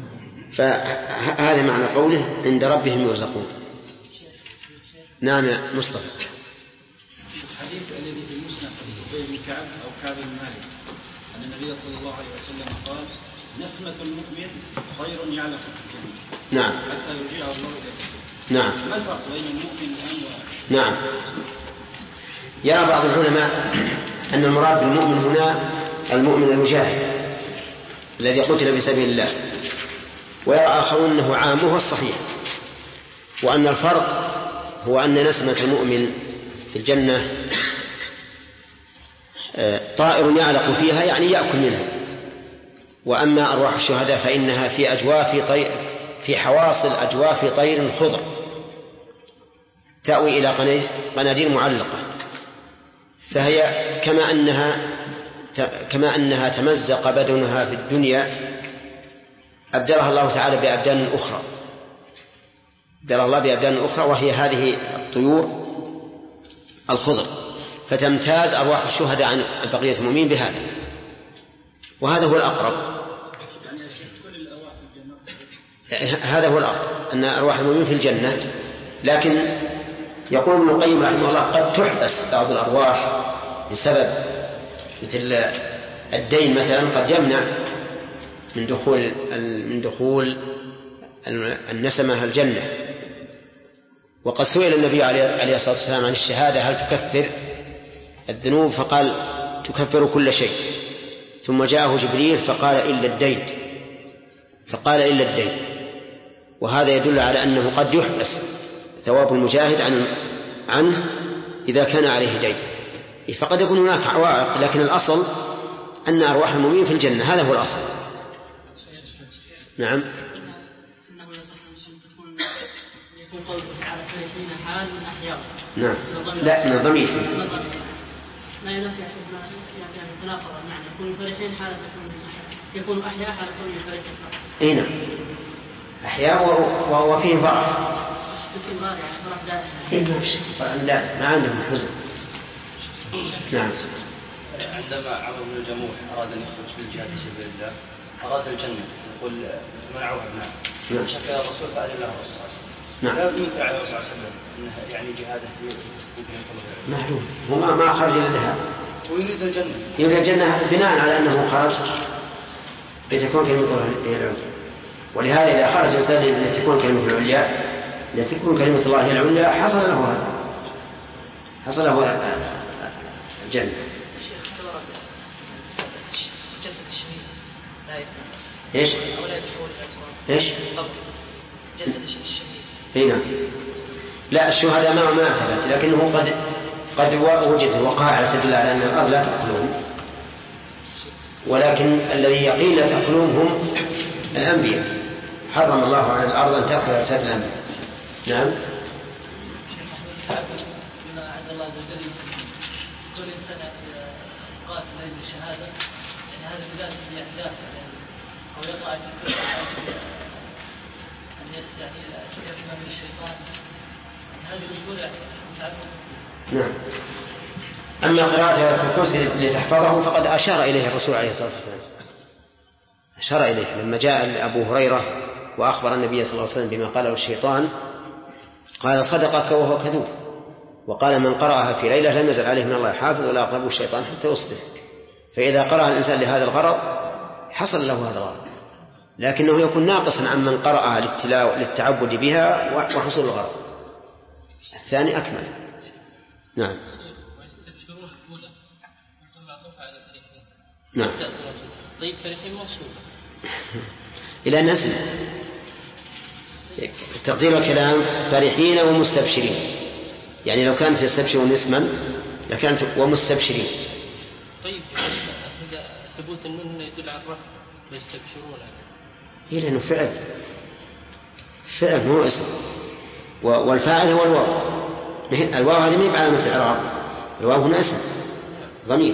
[SPEAKER 1] فهذا معنى قوله عند ربهم يرزقون. نعم يا مصطفى.
[SPEAKER 11] الحديث الذي في مسند أبي بن كعب أو كعب بن مالك أن النبي صلى الله عليه وسلم قال نسمة المؤمن خير يعلق في الجنة.
[SPEAKER 1] نعم.
[SPEAKER 11] حتى يرجعه الله إليه.
[SPEAKER 1] نعم.
[SPEAKER 11] ما الفرق بين المؤمن الآن و...
[SPEAKER 1] نعم. يرى بعض العلماء أن المراد بالمؤمن هنا المؤمن المجاهد الذي قتل في سبيل الله، ويرى آخرون أنه عام، وهو الصحيح، وأن الفرق هو أن نسمة المؤمن في الجنة طائر يعلق فيها يعني يأكل منها، وأما أرواح الشهداء فإنها في أجواف طير، في حواصل أجواف طير خضر تأوي إلى قناديل معلقة، فهي كما أنها كما أنها تمزق بدنها في الدنيا أبدلها الله تعالى بأبدان أخرى، أبدلها الله بأبدان أخرى وهي هذه الطيور الخضر، فتمتاز أرواح الشهداء عن بقية المؤمنين بهذا، وهذا هو الأقرب. هذا هو الأقرب أن أرواح المؤمنين في الجنة، لكن يقول ابن القيم رحمه الله قد تحبس بعض الأرواح بسبب مثل الدين مثلا، قد يمنع من دخول من دخول النسمة الجنة. وقد سئل النبي عليه الصلاة والسلام عن الشهادة هل تكفر الذنوب، فقال تكفر كل شيء، ثم جاءه جبريل فقال إلا الدين، فقال إلا الدين، وهذا يدل على أنه قد يحبس ثواب المجاهد عن عنه إذا كان عليه دين، فقد يكون هناك عوائق، لكن الأصل أن أرواح المؤمنين في الجنة، هذا هو الأصل. نعم.
[SPEAKER 2] يكون قوله تعالى فرحين حال من أحياء.
[SPEAKER 1] نعم. لا من ضمير.
[SPEAKER 2] ما ينفع يعني تناقض المعنى، يكون فرحين حال تكون يكون أحياء حال تكون فرحين.
[SPEAKER 1] إيه نعم. أحياء وهو فيه فرح.
[SPEAKER 2] استمرار يعني فرح دائم.
[SPEAKER 1] لا ما عندهم حزن. نعم.
[SPEAKER 6] عندما عمرو بن الجموح أراد أن يخرج في الجهاد في سبيل الله أراد الجنة، يقول منعوها ابناء.
[SPEAKER 1] نعم.
[SPEAKER 6] شكى الرسول فأذن الله الرسول صلى الله عليه وسلم.
[SPEAKER 1] نعم.
[SPEAKER 6] لا يمكن على الرسول صلى الله عليه وسلم أنه يعني جهاده يمكن يطلب.
[SPEAKER 1] معلوم هو ما ما خرج إلى الجهاد.
[SPEAKER 6] ويريد الجنة.
[SPEAKER 1] يريد الجنة بناء على أنه خرج لتكون كلمة الله هي العليا، ولهذا إذا خرج الإنسان لتكون كلمة العليا لتكون كلمة الله هي العليا حصل له هذا، حصل له الجنة. ايش؟ ايش؟
[SPEAKER 2] جسد الشهيد.
[SPEAKER 1] هنا لا الشهداء ما ما ثبت، لكنه قد قد وجدت وقائع تدل على ان الارض لا تاكلهم، ولكن الذي يقين لا تاكلهم هم الانبياء، حرم الله على الارض ان تاكل اجساد الانبياء. نعم.
[SPEAKER 5] بما عند الله عز وجل كل انسان قاتل من الشهاده، يعني هذا بذاته يعني دافع، يعني او يقع في كل
[SPEAKER 2] يعني يفهم من الشيطان هذه الأمور يعني
[SPEAKER 1] نعم. أما قراءة آية الكرسي لتحفظه فقد أشار إليه الرسول عليه الصلاة والسلام، أشار إليه لما جاء أبو هريرة وأخبر النبي صلى الله عليه وسلم بما قاله الشيطان قال صدقك وهو كذوب، وقال من قرأها في ليلة لم يزل عليه من الله حافظ ولا أقربه الشيطان حتى يصبح. فإذا قرأ الإنسان لهذا الغرض حصل له هذا الغرض، لكنه يكون ناقصا عن من قرأها للتعبد بها وحصول الغرض. الثاني أكمل. نعم. نعم.
[SPEAKER 2] طيب فرحين موصول
[SPEAKER 1] إلى نسل تقدير الكلام فرحين ومستبشرين، يعني لو كانت يستبشرون اسما لكانت ومستبشرين.
[SPEAKER 2] طيب هذا ثبوت النون يدل على الرفع ويستبشرون،
[SPEAKER 1] هي لأنه فعل فعل مو اسم، والفاعل هو الواو. الواو هذه ما هي علامة الإعراب، الواو هنا اسم ضمير.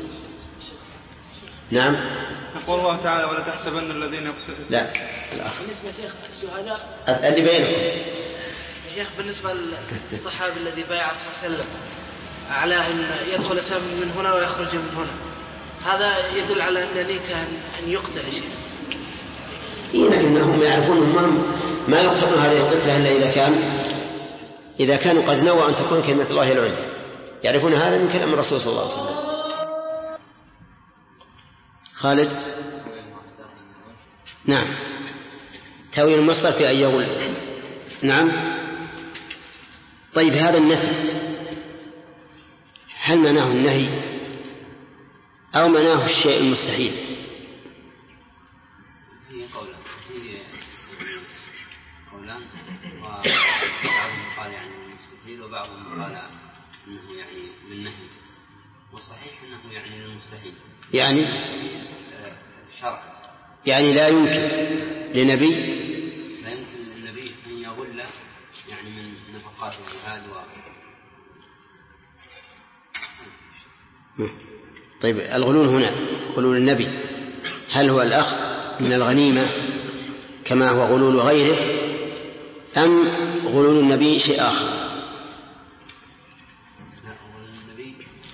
[SPEAKER 1] نعم.
[SPEAKER 12] يقول الله تعالى ولا تحسبن الذين يقتلون.
[SPEAKER 1] لا الآخر
[SPEAKER 13] بالنسبة شيخ الشهداء
[SPEAKER 1] اللي بينكم
[SPEAKER 13] يا شيخ، بالنسبة للصحابي الذي بايع الرسول صلى الله عليه وسلم على أن يدخل سهم من هنا ويخرج من هنا، هذا يدل على أن نيته أن يقتل يا شيخ.
[SPEAKER 1] إيه لكنهم يعرفون ما ما يقتلون هذه القتلة إلا إذا كان إذا كانوا قد نوى أن تكون كلمة الله العليا، يعرفون هذا من كلام الرسول صلى الله عليه وسلم. خالد. نعم. تأويل المصدر في أن يقول. نعم. طيب هذا النفي هل معناه النهي أو معناه الشيء المستحيل؟
[SPEAKER 8] فيه قولان فيه قولان وبعضهم قال يعني المستحيل وبعضهم قال انه يعني للنهي، والصحيح انه يعني للمستحيل،
[SPEAKER 1] يعني
[SPEAKER 8] شرع،
[SPEAKER 1] يعني لا يمكن لنبي
[SPEAKER 8] لا يمكن للنبي ان يغل يعني من نفقات الجهاد و...
[SPEAKER 1] طيب الغلول هنا غلول النبي هل هو الأخذ من الغنيمة كما هو غلول غيره أم غلول النبي شيء آخر؟
[SPEAKER 8] لا غلول النبي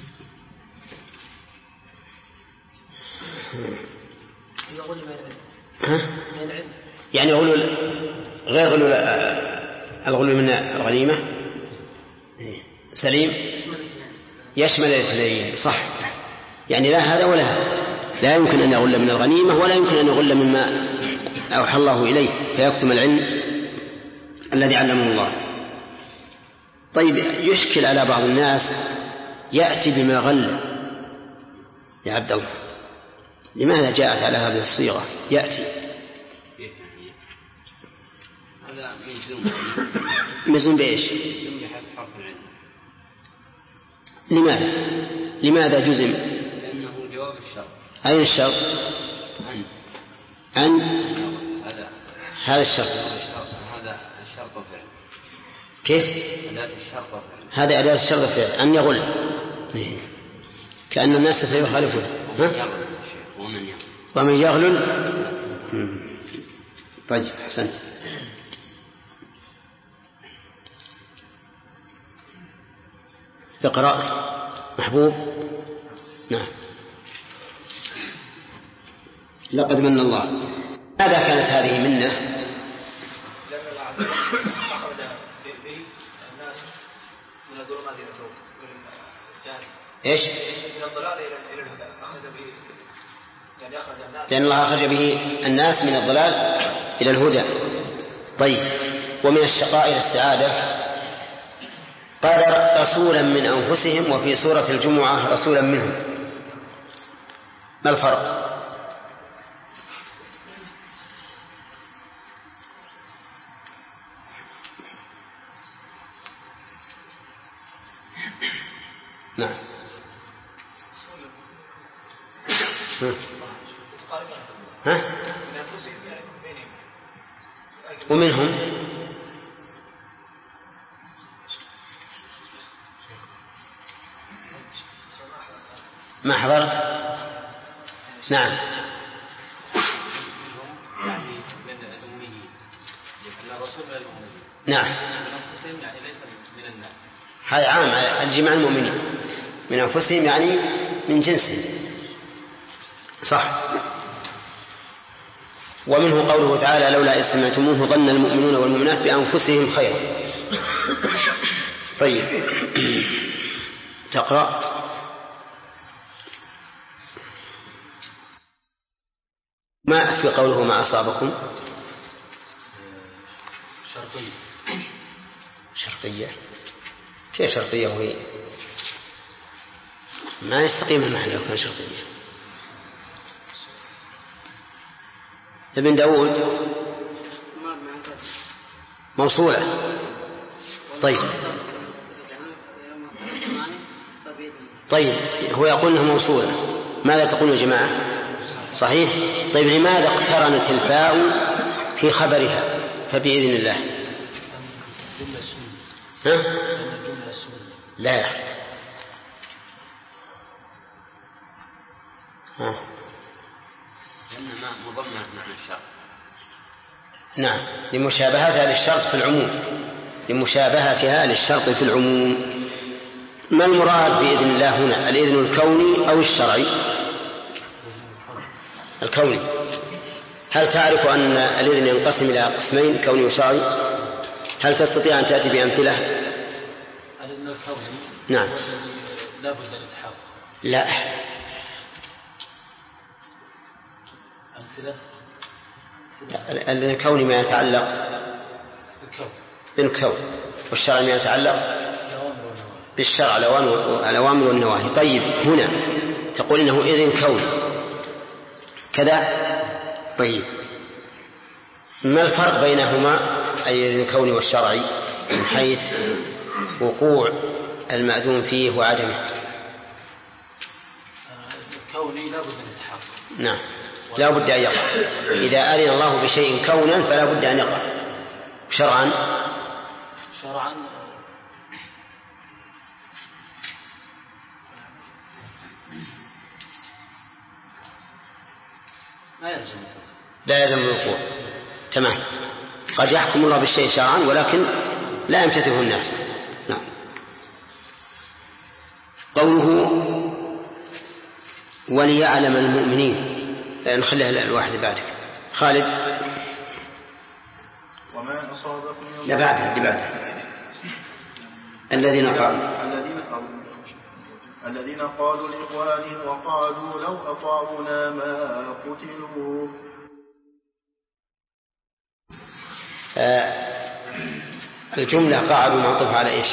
[SPEAKER 1] يعني غلول غير غلول الغلول من الغنيمة. سليم يشمل الاثنين صح، يعني لا هذا ولا هذا، لا يمكن أن يغل من الغنيمة ولا يمكن أن يغل مما أوحى الله إليه فيكتم العلم الذي علمه الله. طيب يشكل على بعض الناس يأتي بما غل يا عبد الله، لماذا جاءت على هذه الصيغة يأتي؟
[SPEAKER 8] هذا مجزوم
[SPEAKER 1] مجزوم بإيش؟ لماذا لماذا جزم؟
[SPEAKER 8] لأنه جواب الشرط.
[SPEAKER 1] أين الشرط؟
[SPEAKER 8] أن
[SPEAKER 1] أن
[SPEAKER 8] هذا
[SPEAKER 1] هذا الشرط.
[SPEAKER 8] هذا الشرط فعل.
[SPEAKER 1] كيف؟
[SPEAKER 8] أداة الشرط فعل.
[SPEAKER 1] هذا أداة الشرط فعل أن يغل، كأن الناس سيخالفون.
[SPEAKER 8] ومن يغلل
[SPEAKER 1] ومن يغلل. طيب حسن. اقرأ محبوب. نعم. لقد من الله. ماذا كانت هذه منه؟
[SPEAKER 3] لأن الله عز وجل أخرج به الناس من الظلمات إلى النور.
[SPEAKER 1] إيش؟
[SPEAKER 3] من الضلال إلى الهدى أخرج به يعني أخرج الناس.
[SPEAKER 1] لأن الله أخرج به الناس من الضلال إلى الهدى. طيب ومن الشقاء إلى السعادة. قال رسولا من أنفسهم وفي سورة الجمعة رسولا منهم، ما الفرق؟ نعم. ها؟ ومنهم ما حضرت؟ نعم.
[SPEAKER 4] يعني من الأميين
[SPEAKER 6] الرسول من المؤمنين.
[SPEAKER 1] نعم.
[SPEAKER 6] من أنفسهم يعني ليس من الناس.
[SPEAKER 1] هذا عام الجماع المؤمنين من أنفسهم يعني من جنسهم. صح. ومنه قوله تعالى لولا إذ سمعتموه ظن المؤمنون والمؤمنات بأنفسهم خيرا. طيب تقرأ. ما في قوله ما أصابكم
[SPEAKER 6] شرطية.
[SPEAKER 1] شرطية كيف شرطية وهي ما يستقيم المعنى لو كان شرطية. ابن داود موصولة. طيب طيب هو يقول انها موصولة. ماذا تقول يا جماعة؟ صحيح. طيب لماذا اقترنت الفاء في خبرها فبإذن الله؟ ها؟ لا ها.
[SPEAKER 8] لأنها مضمنة معنى الشرط.
[SPEAKER 1] نعم لمشابهتها للشرط في العموم لمشابهتها للشرط في العموم. ما المراد بإذن الله هنا؟ الإذن الكوني أو الشرعي؟ الكوني. هل تعرف أن الإذن ينقسم إلى قسمين كوني وشرعي؟ هل تستطيع أن تأتي بأمثلة؟
[SPEAKER 11] الإذن الكوني
[SPEAKER 1] نعم
[SPEAKER 11] لا بد من التحقق.
[SPEAKER 1] لا
[SPEAKER 11] أمثلة.
[SPEAKER 1] الإذن الكوني ما يتعلق بالكون والشرع ما يتعلق بالشرع الأوامر والنواهي. طيب هنا تقول إنه إذن كوني كذا. طيب ما الفرق بينهما أي الإذن الكوني والشرعي من حيث وقوع المأذون فيه وعدمه؟
[SPEAKER 11] الكوني لا بد من التحقق.
[SPEAKER 1] نعم لا بد أن يقع. إذا أذن الله بشيء كونا فلا بد أن يقع. شرعا
[SPEAKER 11] شرعا ما يلزم
[SPEAKER 1] لا يلزم الوقوع. تمام. قد يحكم الله بالشيء شرعا ولكن لا يمتثله الناس. نعم. قوله وليعلم المؤمنين. نخليها الواحد بعدك خالد.
[SPEAKER 3] وما أصابكم
[SPEAKER 1] لا بعدها اللي بعدها الذين قالوا
[SPEAKER 3] الذين قالوا الذين قالوا لإخوانهم وقالوا لو أطاعونا ما قتلوا.
[SPEAKER 1] آه الجملة قاعدوا معطوف على إيش؟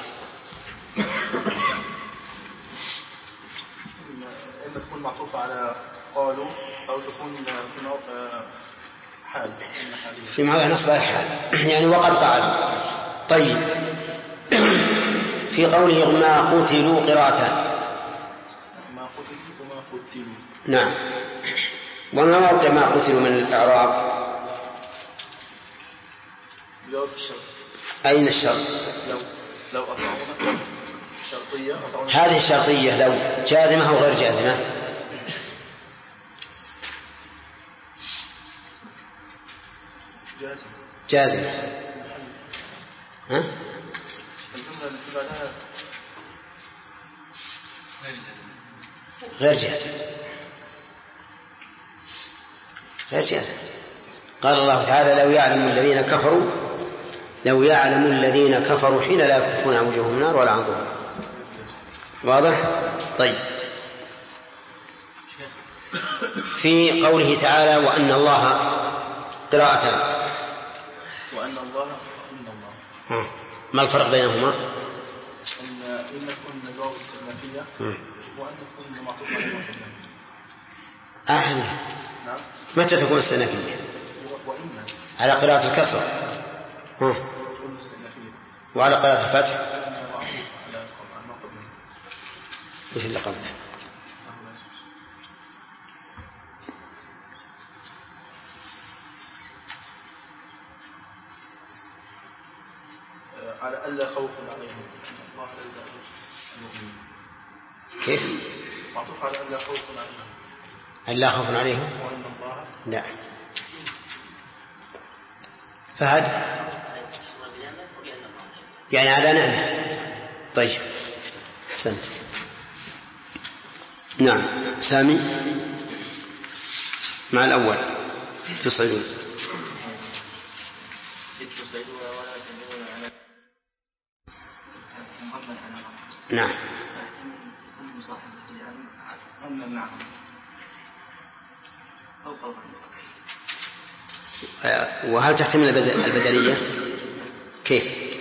[SPEAKER 3] إما تكون معطوفة على قالوا أو تكون في موقع حال
[SPEAKER 1] في موضع نصب الحال يعني وقد قعدوا. طيب في قوله ما قتلوا قراءتان.
[SPEAKER 3] ما قتلوا وما قتلوا.
[SPEAKER 1] نعم. وما موقع ما قتلوا من الإعراب؟
[SPEAKER 3] جواب الشرط.
[SPEAKER 1] أين الشرط؟
[SPEAKER 3] لو لو أطاعونا شرطية.
[SPEAKER 1] هذه الشرطية لو جازمة أو غير جازمة؟
[SPEAKER 3] جازم.
[SPEAKER 1] جازم. ها؟
[SPEAKER 3] الجملة التي بعدها
[SPEAKER 1] غير جازم. غير جازم. قال الله تعالى لو يعلم الذين كفروا لو يعلم الذين كفروا حين لا يكفون عن وجوههم النار ولا عن ظهورهم. واضح؟ طيب في قوله تعالى وأن الله قراءتان.
[SPEAKER 3] وأن الله إن الله.
[SPEAKER 1] ما الفرق بينهما؟
[SPEAKER 3] أن إن تكون جواب استئنافية وأن تكون معطوفة على المصدر.
[SPEAKER 1] أهم.
[SPEAKER 3] نعم.
[SPEAKER 1] متى تكون استئنافية؟
[SPEAKER 3] وإن
[SPEAKER 1] على قراءة الكسر. ها.
[SPEAKER 3] تكون استئنافية.
[SPEAKER 1] وعلى قراءة الفتح.
[SPEAKER 3] على ما قبله.
[SPEAKER 1] وش اللي قبله؟
[SPEAKER 3] على ألا خوف عليهم. الله لا يزال المؤمنين.
[SPEAKER 1] كيف؟
[SPEAKER 3] معطوف على ألا خوف عليهم.
[SPEAKER 1] ألا خوف عليهم؟
[SPEAKER 3] وإن الله.
[SPEAKER 1] لا. فهد يعني على نعمة. طيب أحسنت. نعم سامي مع الأول تصعدون. نعم وهل تحتمل البدلية كيف؟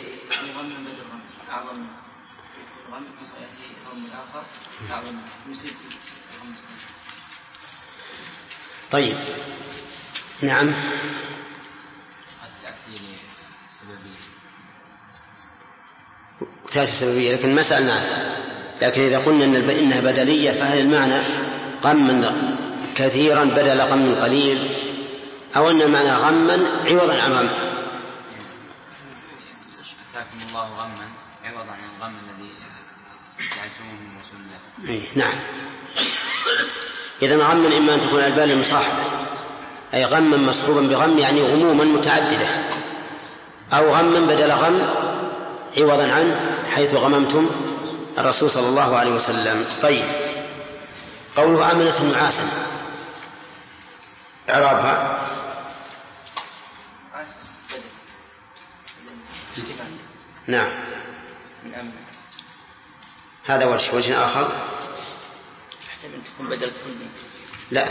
[SPEAKER 1] طيب نعم تأتي السببية لكن ما سألناها. لكن إذا قلنا إن إنها بدلية فهل المعنى غما كثيرا بدل غم قليل أو أن المعنى غما عوضا عن غم؟
[SPEAKER 8] أتاكم الله غما عوضا عن الغم الذي جعلتموه من رسول الله.
[SPEAKER 1] إيه نعم. إذن غما إما أن تكون البال المصاحبة أي غما مصحوبا بغم يعني غموما متعددة، أو غما بدل غم عوضا عنه حيث غممتم الرسول صلى الله عليه وسلم. طيب قوله آمنة نعاسا إعرابها نعم هذا وجه. وجه آخر
[SPEAKER 14] يحتمل تكون بدل كلي.
[SPEAKER 1] لا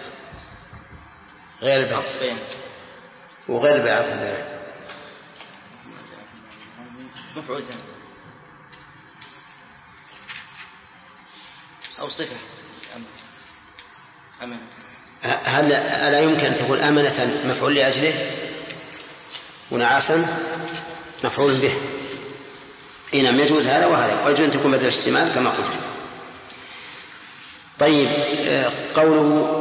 [SPEAKER 1] غير البيان وغير البيعات البيان
[SPEAKER 14] مفعول أو صفة أمانة.
[SPEAKER 1] هل ألا يمكن أن تكون أمانة مفعول لأجله ونعاسا مفعول به؟ إنما يجوز هذا وهذا، ويجوز أن تكون بدل الاشتمال كما قلت. طيب قوله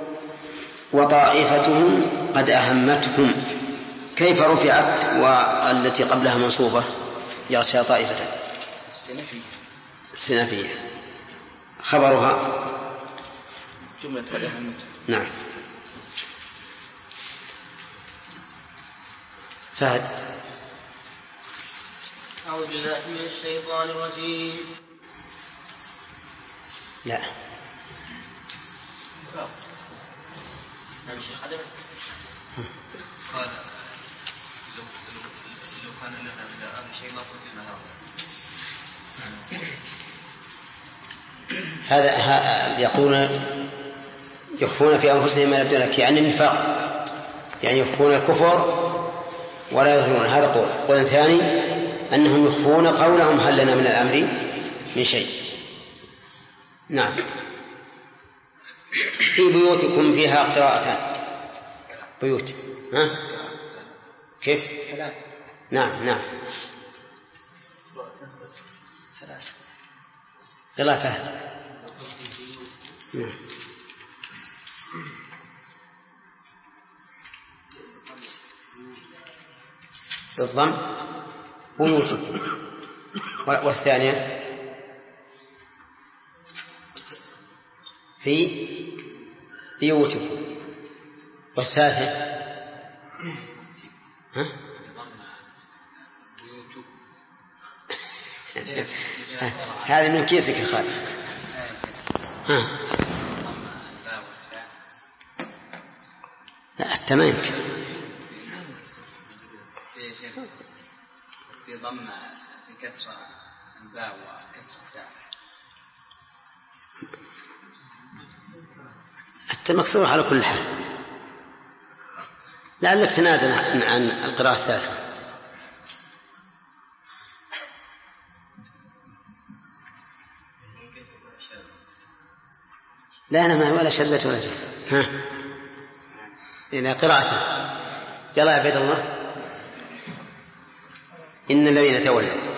[SPEAKER 1] وطائفتهم قد أهمتهم كيف رفعت والتي قبلها منصوبة يغشى طائفة؟
[SPEAKER 14] السنفية.
[SPEAKER 1] السنفية خبرها
[SPEAKER 14] جملة قد أهمتهم.
[SPEAKER 1] نعم. فهد
[SPEAKER 9] أعوذ بالله من الشيطان الرجيم.
[SPEAKER 1] لا
[SPEAKER 9] نعم شيخ هذا
[SPEAKER 8] قال لو لو كان لنا من الأمر شيء ما قلنا
[SPEAKER 1] هذا. هذا يقولون يخفون في أنفسهم ما يبدون لك يعني النفاق، يعني يخفون الكفر ولا يظهرون. هذا قول. قول ثاني أنهم يخفون قولهم هل لنا من الأمر من شيء. نعم. في بيوتكم فيها قراءتان. بيوت ها كيف؟ ثلاث. نعم نعم ثلاث. يلا فهد. نعم. بالضم بيوتكم. والثانية في بيوتكم. والثالثة ها؟ هذه من كيسك يا خالد. ها لا التمام
[SPEAKER 8] في ضم في كسر الباء وكسر التاء.
[SPEAKER 1] حتى مكسور على كل حال. لعلك تنازل عن القراءة الثالثة. لا أنا ما ولا شلة ولا شيء. ها إلى قراءته. يلا يا عبيد الله. إن الذين تولوا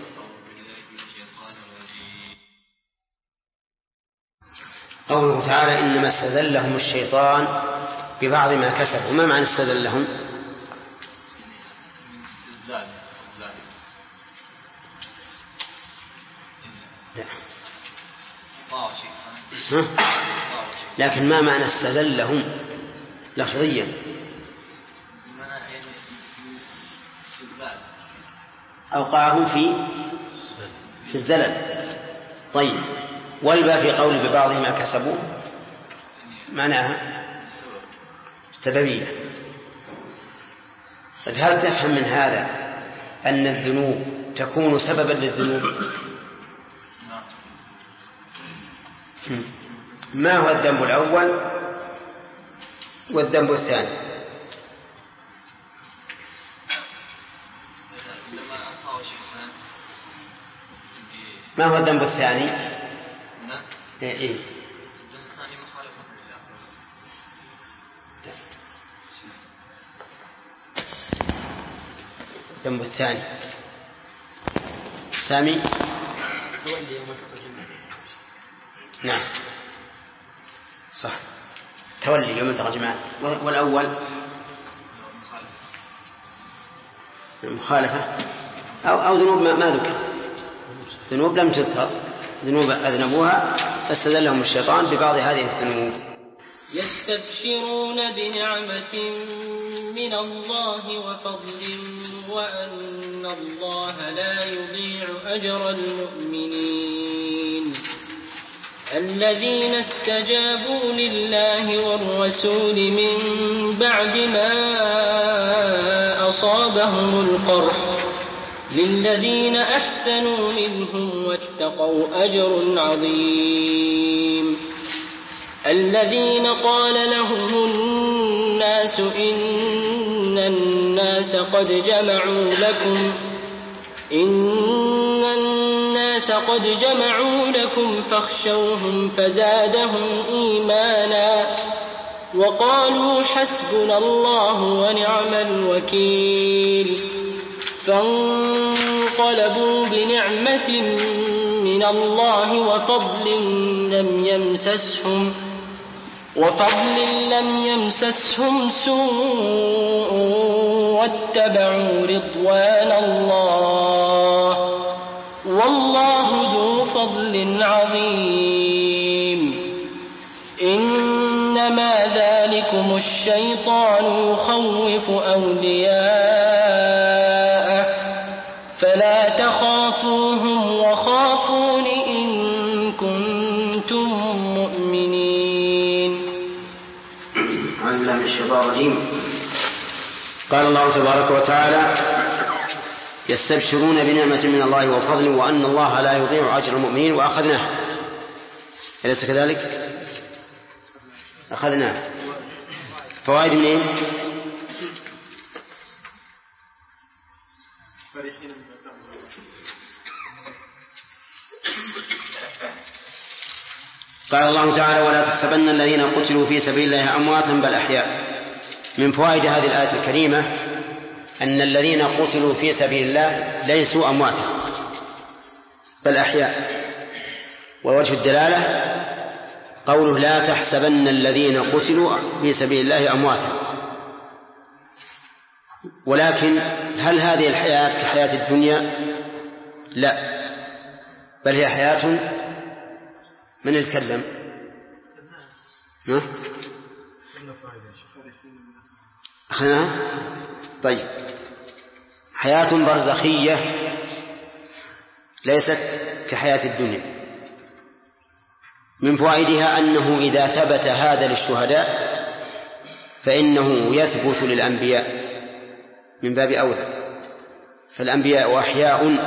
[SPEAKER 1] قوله تعالى إنما استزلهم الشيطان ببعض ما كسبوا. ما معنى استزلهم؟ لكن ما معنى استزلهم لفظيا؟ أوقعهم في في الزلل. طيب، والباء في قول ببعض ما كسبوا معناها السببية. طيب، هل تفهم من هذا أن الذنوب تكون سببا للذنوب؟ ما هو الذنب الأول والذنب الثاني؟ ما هو الذنب الثاني؟ إيه إيه؟ الذنب الثاني سامي. نعم صح، تولي يوم التقى الجمعان. والأول مخالفة أو أو ذنوب ما ذكر، ذنوب لم تذكر، ذنوب أذنبوها فاستدلهم الشيطان ببعض هذه الذنوب.
[SPEAKER 15] يستبشرون بنعمة من الله وفضل وأن الله لا يضيع أجر المؤمنين الذين استجابوا لله والرسول من بعد ما أصابهم القرح للذين أحسنوا منهم واتقوا أجر عظيم الذين قال لهم الناس إن الناس قد جمعوا لكم إن الناس قد جمعوا لكم فاخشوهم فزادهم إيمانا وقالوا حسبنا الله ونعم الوكيل فانقلبوا بنعمة من الله وفضل لم يمسسهم وفضل لم يمسسهم سوء واتبعوا رضوان الله والله ذو فضل عظيم إنما ذلكم الشيطان يخوف أولياءه فلا تخافوهم وخافون إن كنتم مؤمنين.
[SPEAKER 1] أعوذ بالله من الشيطان الرجيم. قال الله تبارك وتعالى يستبشرون بنعمة من الله وفضل وأن الله لا يضيع أجر المؤمنين وأخذناه. أليس كذلك؟ أخذناه. فوائد منين؟ قال الله تعالى ولا تحسبن الذين قتلوا في سبيل الله أمواتا بل أحياء. من فوائد هذه الآية الكريمة أن الذين قتلوا في سبيل الله ليسوا أمواتا بل أحياء. ووجه الدلالة قوله لا تحسبن الذين قتلوا في سبيل الله أمواتا. ولكن هل هذه الحياة كحياة الدنيا؟ لا، بل هي حياة من يتكلم؟ أخذنا؟ طيب، حياة برزخية ليست كحياة الدنيا. من فوائدها أنه إذا ثبت هذا للشهداء فإنه يثبت للأنبياء من باب أولى، فالأنبياء أحياء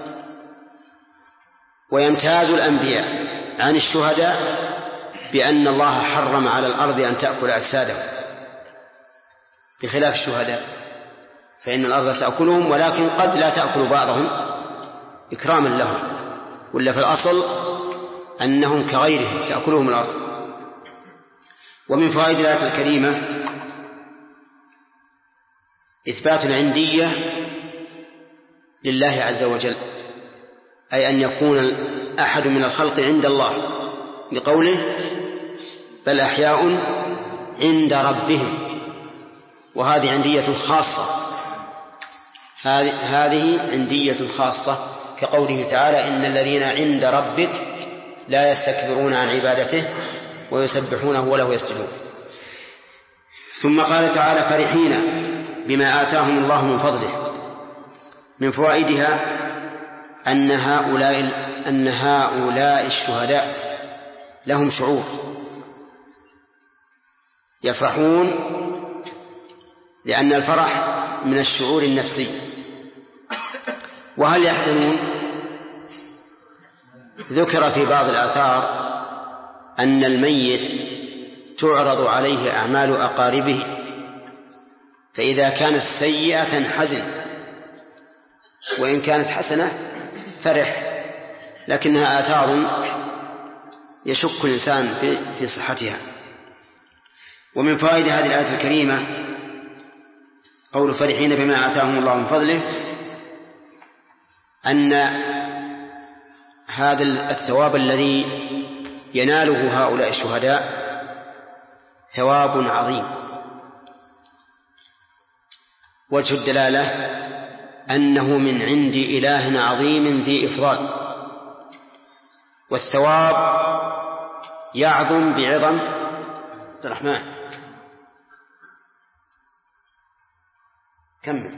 [SPEAKER 1] ويمتاز الأنبياء عن الشهداء بأن الله حرم على الأرض أن تأكل أجسادهم، بخلاف الشهداء فإن الأرض تأكلهم ولكن قد لا تأكل بعضهم إكراما لهم، ولا في الأصل أنهم كغيرهم تأكلهم الأرض. ومن فوائد الآية الكريمة إثبات العندية لله عز وجل، أي أن يكون أحد من الخلق عند الله لقوله بل أحياء عند ربهم، وهذه عندية خاصة، هذه عندية خاصة كقوله تعالى إن الذين عند ربك لا يستكبرون عن عبادته ويسبحونه وله يسجدون. ثم قال تعالى فرحين بما آتاهم الله من فضله، من فوائدها أن هؤلاء أن هؤلاء الشهداء لهم شعور، يفرحون، لأن الفرح من الشعور النفسي. وهل يحزنون؟ ذكر في بعض الآثار أن الميت تعرض عليه أعمال أقاربه، فإذا كانت سيئة حزن، وإن كانت حسنة فرح، لكنها آثار يشك الإنسان في, في صحتها. ومن فوائد هذه الآية الكريمة قول فرحين بما آتاهم الله من فضله، أن هذا الثواب الذي يناله هؤلاء الشهداء ثواب عظيم. وجه الدلالة أنه من عند إله عظيم ذي إفضال، والثواب يعظم بعظم عبد الرحمن. كمل.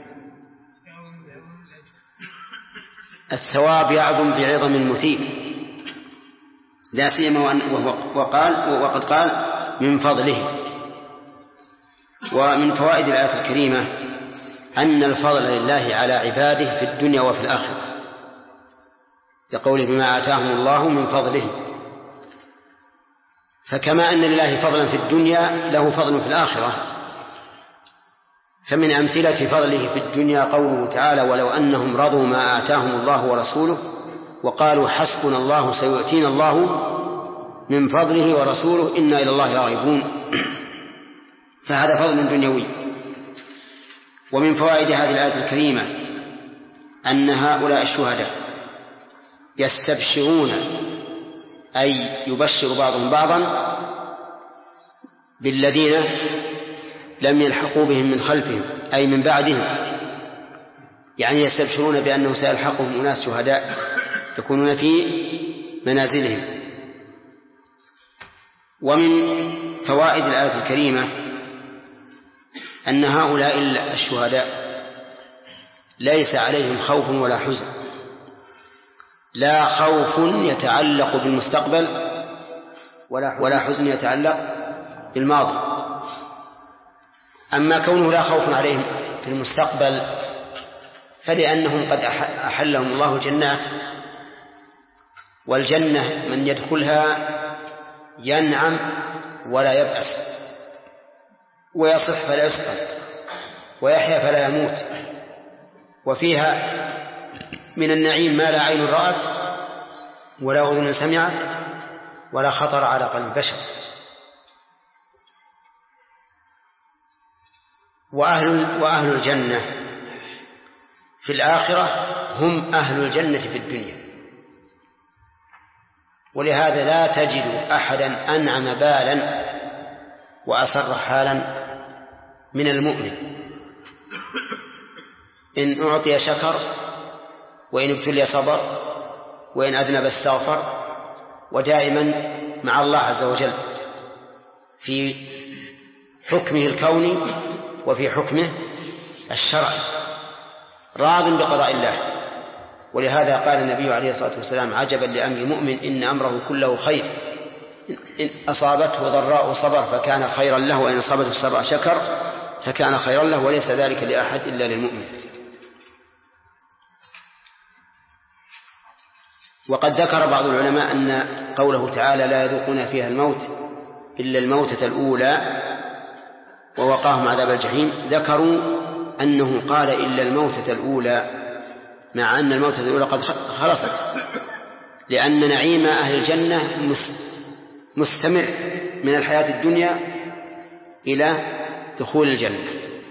[SPEAKER 1] الثواب يعظم بعظم المثيب، لا سيما وقال وقد قال من فضله. ومن فوائد الآية الكريمة أن الفضل لله على عباده في الدنيا وفي الآخرة، يقول بما آتاهم الله من فضله. فكما أن لله فضلا في الدنيا له فضل في الآخرة. فمن أمثلة فضله في الدنيا قوله تعالى ولو أنهم رضوا ما آتاهم الله ورسوله وقالوا حسبنا الله سيؤتينا الله من فضله ورسوله إنا إلى الله راغبون. فهذا فضل دنيوي. ومن فوائد هذه الآية الكريمة أن هؤلاء الشهداء يستبشرون، أي يبشر بعضهم بعضا بالذين لم يلحقوا بهم من خلفهم، أي من بعدهم، يعني يستبشرون بأنه سيلحقهم أناس شهداء يكونون في منازلهم. ومن فوائد الآية الكريمة أن هؤلاء الشهداء ليس عليهم خوف ولا حزن، لا خوف يتعلق بالمستقبل ولا حزن يتعلق بالماضي. أما كونه لا خوف عليهم في المستقبل فلأنهم قد أحلهم الله الجنات، والجنة من يدخلها ينعم ولا يبأس، ويصح فلا يسقط، ويحيا فلا يموت، وفيها من النعيم ما لا عين رأت ولا أذن سمعت ولا خطر على قلب بشر. وأهل, وأهل الجنة في الآخرة هم أهل الجنة في الدنيا. ولهذا لا تجد أحدا أنعم بالا وأسر حالا من المؤمن. إن أعطي شكر، وإن ابتلي صبر، وإن أذنب استغفر، ودائما مع الله عز وجل في حكمه الكوني وفي حكمه الشرعي، راض بقضاء الله. ولهذا قال النبي عليه الصلاة والسلام عجبا لأمر المؤمن إن أمره كله خير، إن أصابته ضراء صبر فكان خيرا له، وإن أصابته سراء شكر فكان خيرا له، وليس ذلك لأحد إلا للمؤمن. وقد ذكر بعض العلماء أن قوله تعالى لا يذوقون فيها الموت إلا الموتة الأولى ووقاهم عذاب الجحيم، ذكروا أنه قال إلا الموتة الأولى، مع أن الموتة الأولى قد خلصت، لأن نعيم أهل الجنة مستمر من الحياة الدنيا إلى دخول الجنة.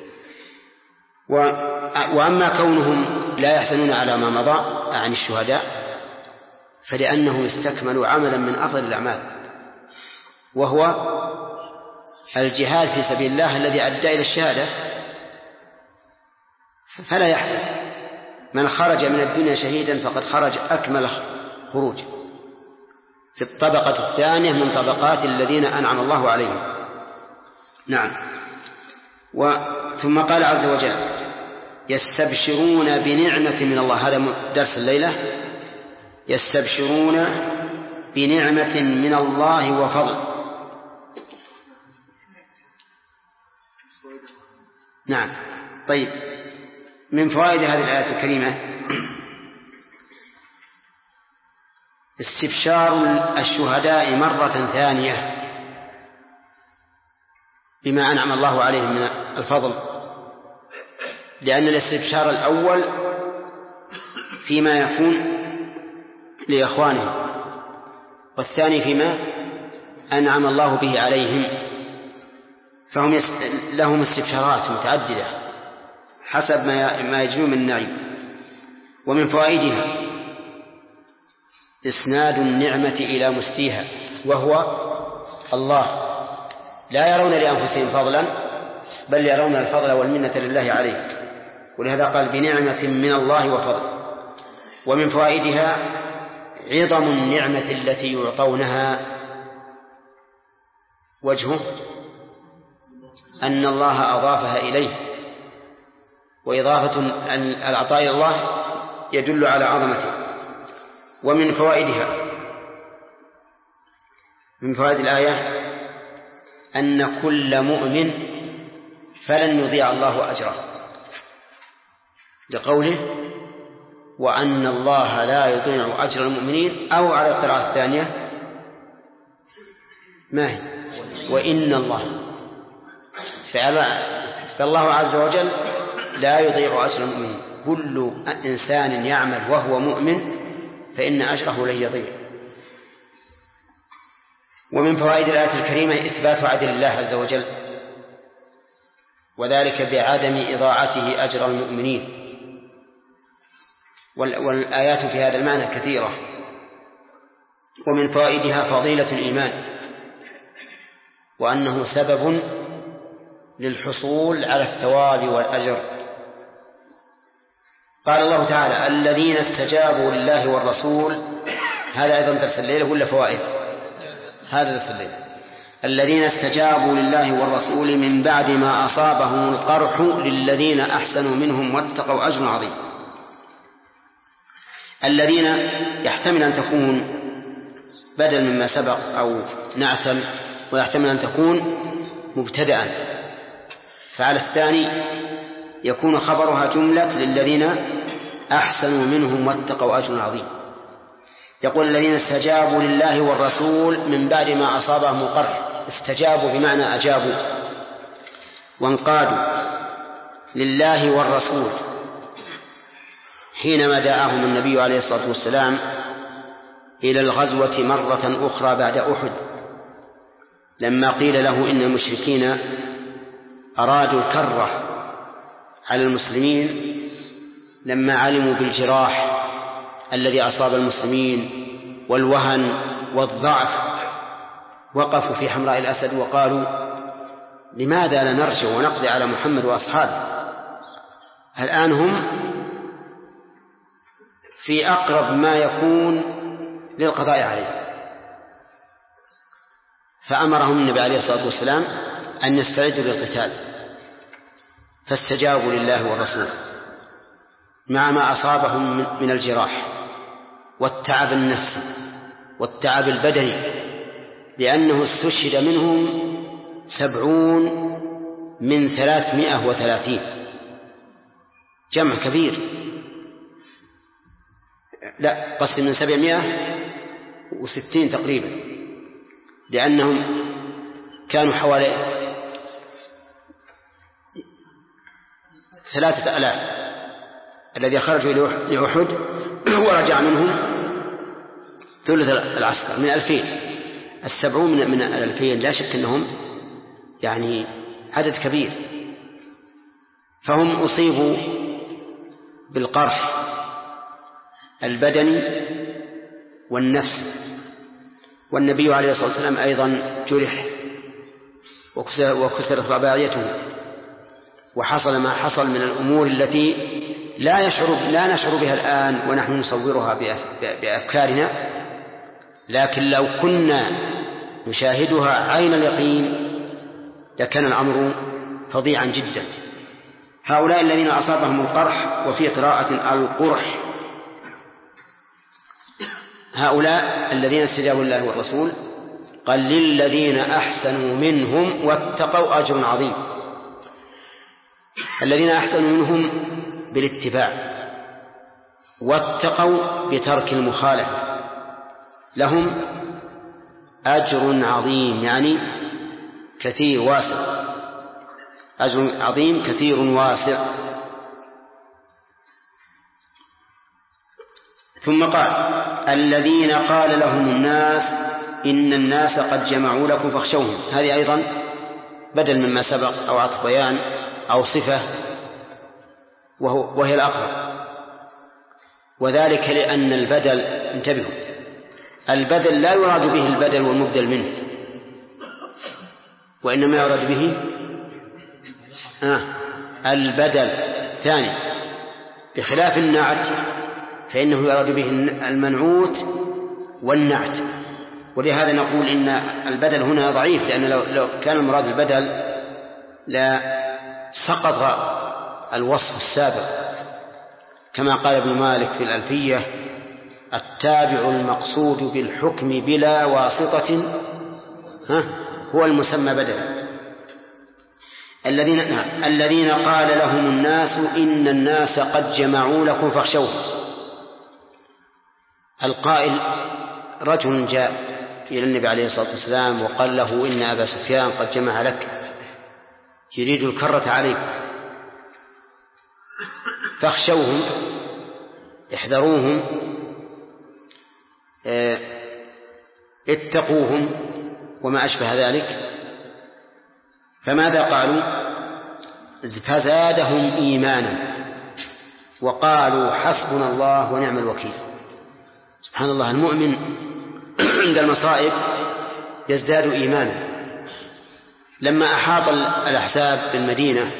[SPEAKER 1] وأما كونهم لا يحزنون على ما مضى عن الشهداء فلأنهم استكملوا عملا من أفضل الأعمال، وهو الجهاد في سبيل الله الذي أدى إلى الشهادة، فلا يحزن. من خرج من الدنيا شهيدا فقد خرج أكمل خروج في الطبقة الثانية من طبقات الذين أنعم الله عليهم. نعم. ثم قال عز وجل يستبشرون بنعمة من الله. هذا درس الليلة. يستبشرون بنعمة من الله وفضل. نعم. طيب، من فوائد هذه الآية الكريمة استبشار الشهداء مرة ثانية بما أنعم الله عليهم من الفضل، لأن الاستبشار الأول فيما يكون لإخوانهم، والثاني فيما أنعم الله به عليهم، فهم يس... لهم استبشارات متعددة حسب ما يجلون من النعيم. ومن فوائدها إسناد النعمة إلى مستيها وهو الله، لا يرون لأنفسهم فضلا بل يرون الفضل والمنة لله عليه، ولهذا قال بنعمة من الله وفضل. ومن فوائدها عظم النعمة التي يعطونها، وجهه أن الله أضافها إليه، وإضافة العطاء إلى الله يدل على عظمته. ومن فوائدها من فوائد الآية أن كل مؤمن فلن يضيع الله أجره، لقوله وأن الله لا يضيع أجر المؤمنين، أو على القراءة الثانية ما هي وإن الله، فالله عز وجل لا يضيع أجر المؤمنين. كل إنسان يعمل وهو مؤمن فإن أجره لن يضيع. ومن فوائد الآية الكريمة إثبات عدل الله عز وجل، وذلك بعدم إضاعته أجر المؤمنين. والآيات في هذا المعنى كثيرة. ومن فوائدها فضيلة الإيمان، وأنه سبب للحصول على الثواب والأجر. قال الله تعالى الذين استجابوا لله والرسول، هذا أيضا درس الليلة ولا فوائد؟ هذا درس الليلة. الذين استجابوا لله والرسول من بعد ما أصابهم القرح للذين أحسنوا منهم واتقوا أجر عظيم. الذين يحتمل أن تكون بدل مما سبق أو نعتل، ويحتمل أن تكون مبتدأ، فعلى الثاني يكون خبرها جملة للذين أحسنوا منهم واتقوا أجر عظيم. يقول الذين استجابوا لله والرسول من بعد ما أصابهم القرح. استجابوا بمعنى أجابوا وانقادوا لله والرسول حينما دعاهم النبي عليه الصلاة والسلام إلى الغزوة مرة أخرى بعد أحد، لما قيل له إن المشركين أرادوا الكرة على المسلمين لما علموا بالجراح الذي أصاب المسلمين والوهن والضعف، وقفوا في حمراء الأسد وقالوا لماذا لا نرجع ونقضي على محمد وأصحابه؟ الآن هم في أقرب ما يكون للقضاء عليه. فأمرهم النبي عليه الصلاة والسلام أن يستعدوا للقتال، فاستجابوا لله والرسول مع ما أصابهم من الجراح والتعب النفسي والتعب البدني، لأنه استشهد منهم سبعون من ثلاثمائة وثلاثين، جمع كبير، لا قسم من سبعمائة وستين تقريبا، لأنهم كانوا حوالي ثلاثة ألاف الذي خرجوا لأحد ورجع منهم ثلث العسكر من ألفين. السبعون من, من الألفين لا شك أنهم يعني عدد كبير، فهم أصيبوا بالقرح البدني والنفسي. والنبي عليه الصلاة والسلام أيضا جرح وكسرت رباعيته، وحصل ما حصل من الأمور التي لا يشعر لا نشعر بها الآن ونحن نصورها بأفكارنا، لكن لو كنا نشاهدها عين اليقين لكان الأمر فظيعا جدا. هؤلاء الذين أصابهم القرح، وفي قراءة القرح، هؤلاء الذين استجابوا لله والرسول قال للذين أحسنوا منهم واتقوا أجر عظيم. الذين أحسنوا منهم بالاتباع، واتقوا بترك المخالفة، لهم أجر عظيم، يعني كثير واسع، أجر عظيم كثير واسع. ثم قال الذين قال لهم الناس إن الناس قد جمعوا لكم فاخشوهم، هذه أيضا بدل مما سبق أو عطف بيان أو صفة، وهو وهي الأقرب، وذلك لأن البدل، انتبهوا، البدل لا يراد به البدل والمبدل منه، وإنما يراد به آه البدل الثاني، بخلاف النعت فإنه يراد به المنعوت والنعت. ولهذا نقول إن البدل هنا ضعيف، لأن لو, لو كان المراد البدل لا سقط الوصف السابق، كما قال ابن مالك في الألفية التابع المقصود بالحكم بلا واسطة ها هو المسمى بدلا. الذين نعم الذين قال لهم الناس إن الناس قد جمعوا لكم فاخشوهم. القائل رجل جاء إلى النبي عليه الصلاة والسلام وقال له إن أبا سفيان قد جمع لك يريد الكرة عليك فاخشوهم، احذروهم، اتقوهم وما أشبه ذلك. فماذا قالوا؟ فزادهم إيمانا وقالوا حسبنا الله ونعم الوكيل. سبحان الله، المؤمن عند المصائب يزداد إيمانا. لما أحاط الأحزاب بالمدينة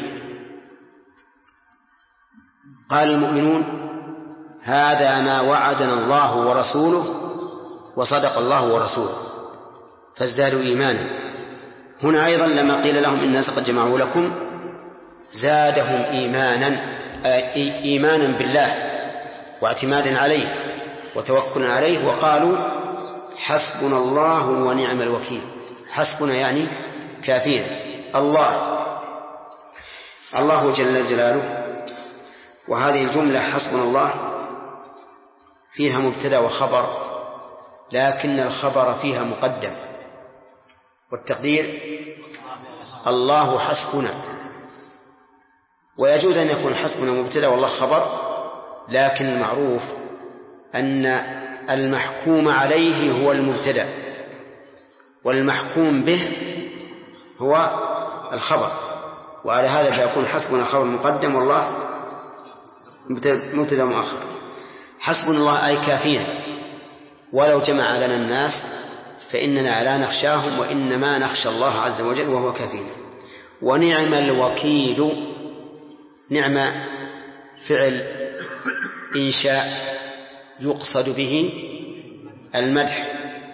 [SPEAKER 1] قال المؤمنون هذا ما وعدنا الله ورسوله وصدق الله ورسوله، فازدادوا إيمانا. هنا أيضا لما قيل لهم إن الناس قد جمعوا لكم زادهم إيمانا، إيمانا بالله واعتمادا عليه وتوكلا عليه، وقالوا حسبنا الله ونعم الوكيل. حسبنا يعني كافينا، الله الله جل جلاله. وهذه الجملة حسبنا الله فيها مبتدأ وخبر، لكن الخبر فيها مقدم، والتقدير الله حسبنا. ويجوز أن يكون حسبنا مبتدأ والله خبر، لكن المعروف أن المحكوم عليه هو المبتدأ والمحكوم به هو الخبر، وعلى هذا فيكون حسبنا خبر مقدم والله مبتدأ مؤخر. حسبنا الله أي كافينا، ولو جمع لنا الناس فإننا لا نخشاهم وإنما نخشى الله عز وجل وهو كافينا. ونعم الوكيل، نعم فعل إنشاء يقصد به المدح،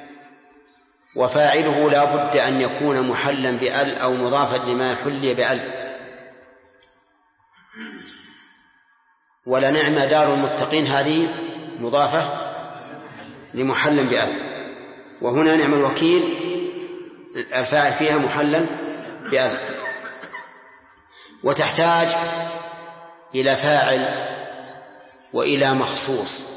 [SPEAKER 1] وفاعله لا بد أن يكون محلا بأل أو مضافا لما حلي بأل. ولنعم دار المتقين هذه مضافة لمحل بأل، وهنا نعم الوكيل الفاعل فيها محلا بأل، وتحتاج إلى فاعل وإلى مخصوص،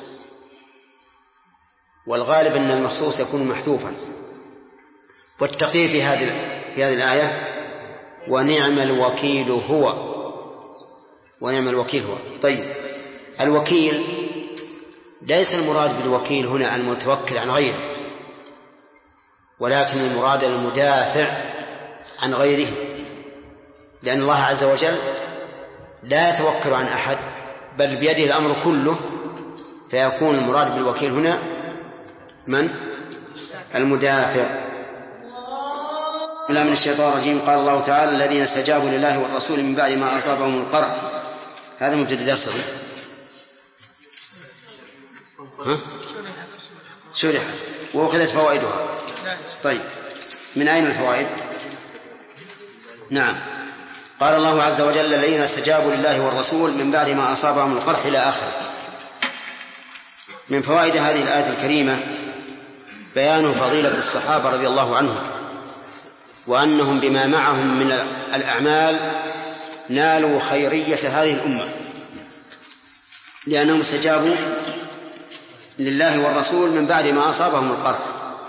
[SPEAKER 1] والغالب أن المخصوص يكون محذوفا. والتقدير في هذه في هذه الآية ونعم الوكيل هو، ونعم الوكيل هو. طيب، الوكيل ليس المراد بالوكيل هنا المتوكل عن غيره، ولكن المراد المدافع عن غيره، لأن الله عز وجل لا يتوكل عن أحد بل بيده الأمر كله، فيكون المراد بالوكيل هنا من؟ المدافع. لا من الشيطان الرجيم. قال الله تعالى الذين استجابوا لله والرسول من بعد ما أصابهم القرح. هذا مبتدأ درس ها؟ شرحت وأخذت فوائدها. طيب، من أين الفوائد؟ نعم، قال الله عز وجل الذين استجابوا لله والرسول من بعد ما أصابهم القرح إلى آخره. من فوائد هذه الآية الكريمة بيان فضيلة الصحابة رضي الله عنهم، وأنهم بما معهم من الأعمال نالوا خيرية هذه الأمة، لأنهم استجابوا لله والرسول من بعد ما أصابهم القرح.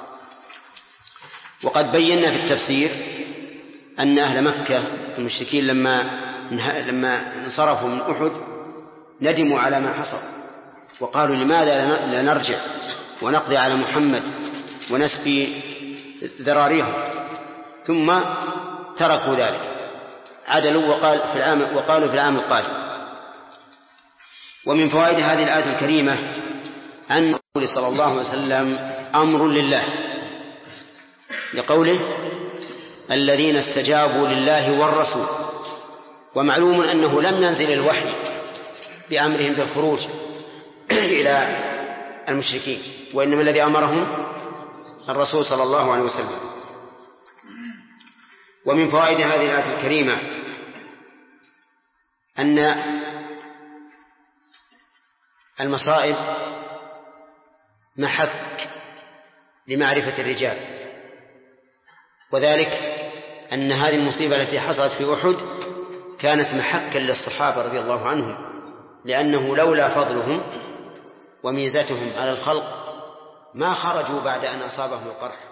[SPEAKER 1] وقد بينا في التفسير أن أهل مكة المشركين لما لما انصرفوا من أحد ندموا على ما حصل، وقالوا لماذا لا نرجع ونقضي على محمد ونسقي ذراريهم، ثم تركوا ذلك، عدلوا وقال في العام وقالوا في العام القادم. ومن فوائد هذه الآية الكريمة أن الرسول صلى الله عليه وسلم أمر لله، لقوله الذين استجابوا لله والرسول. ومعلوم أنه لم ينزل الوحي بأمرهم بالخروج إلى المشركين، وإنما الذي أمرهم الرسول صلى الله عليه وسلم. ومن فوائد هذه الآية الكريمة أن المصائب محك لمعرفة الرجال، وذلك أن هذه المصيبة التي حصلت في أحد كانت محكا للصحابة رضي الله عنهم، لأنه لولا فضلهم وميزتهم على الخلق ما خرجوا بعد أن أصابهم القرح.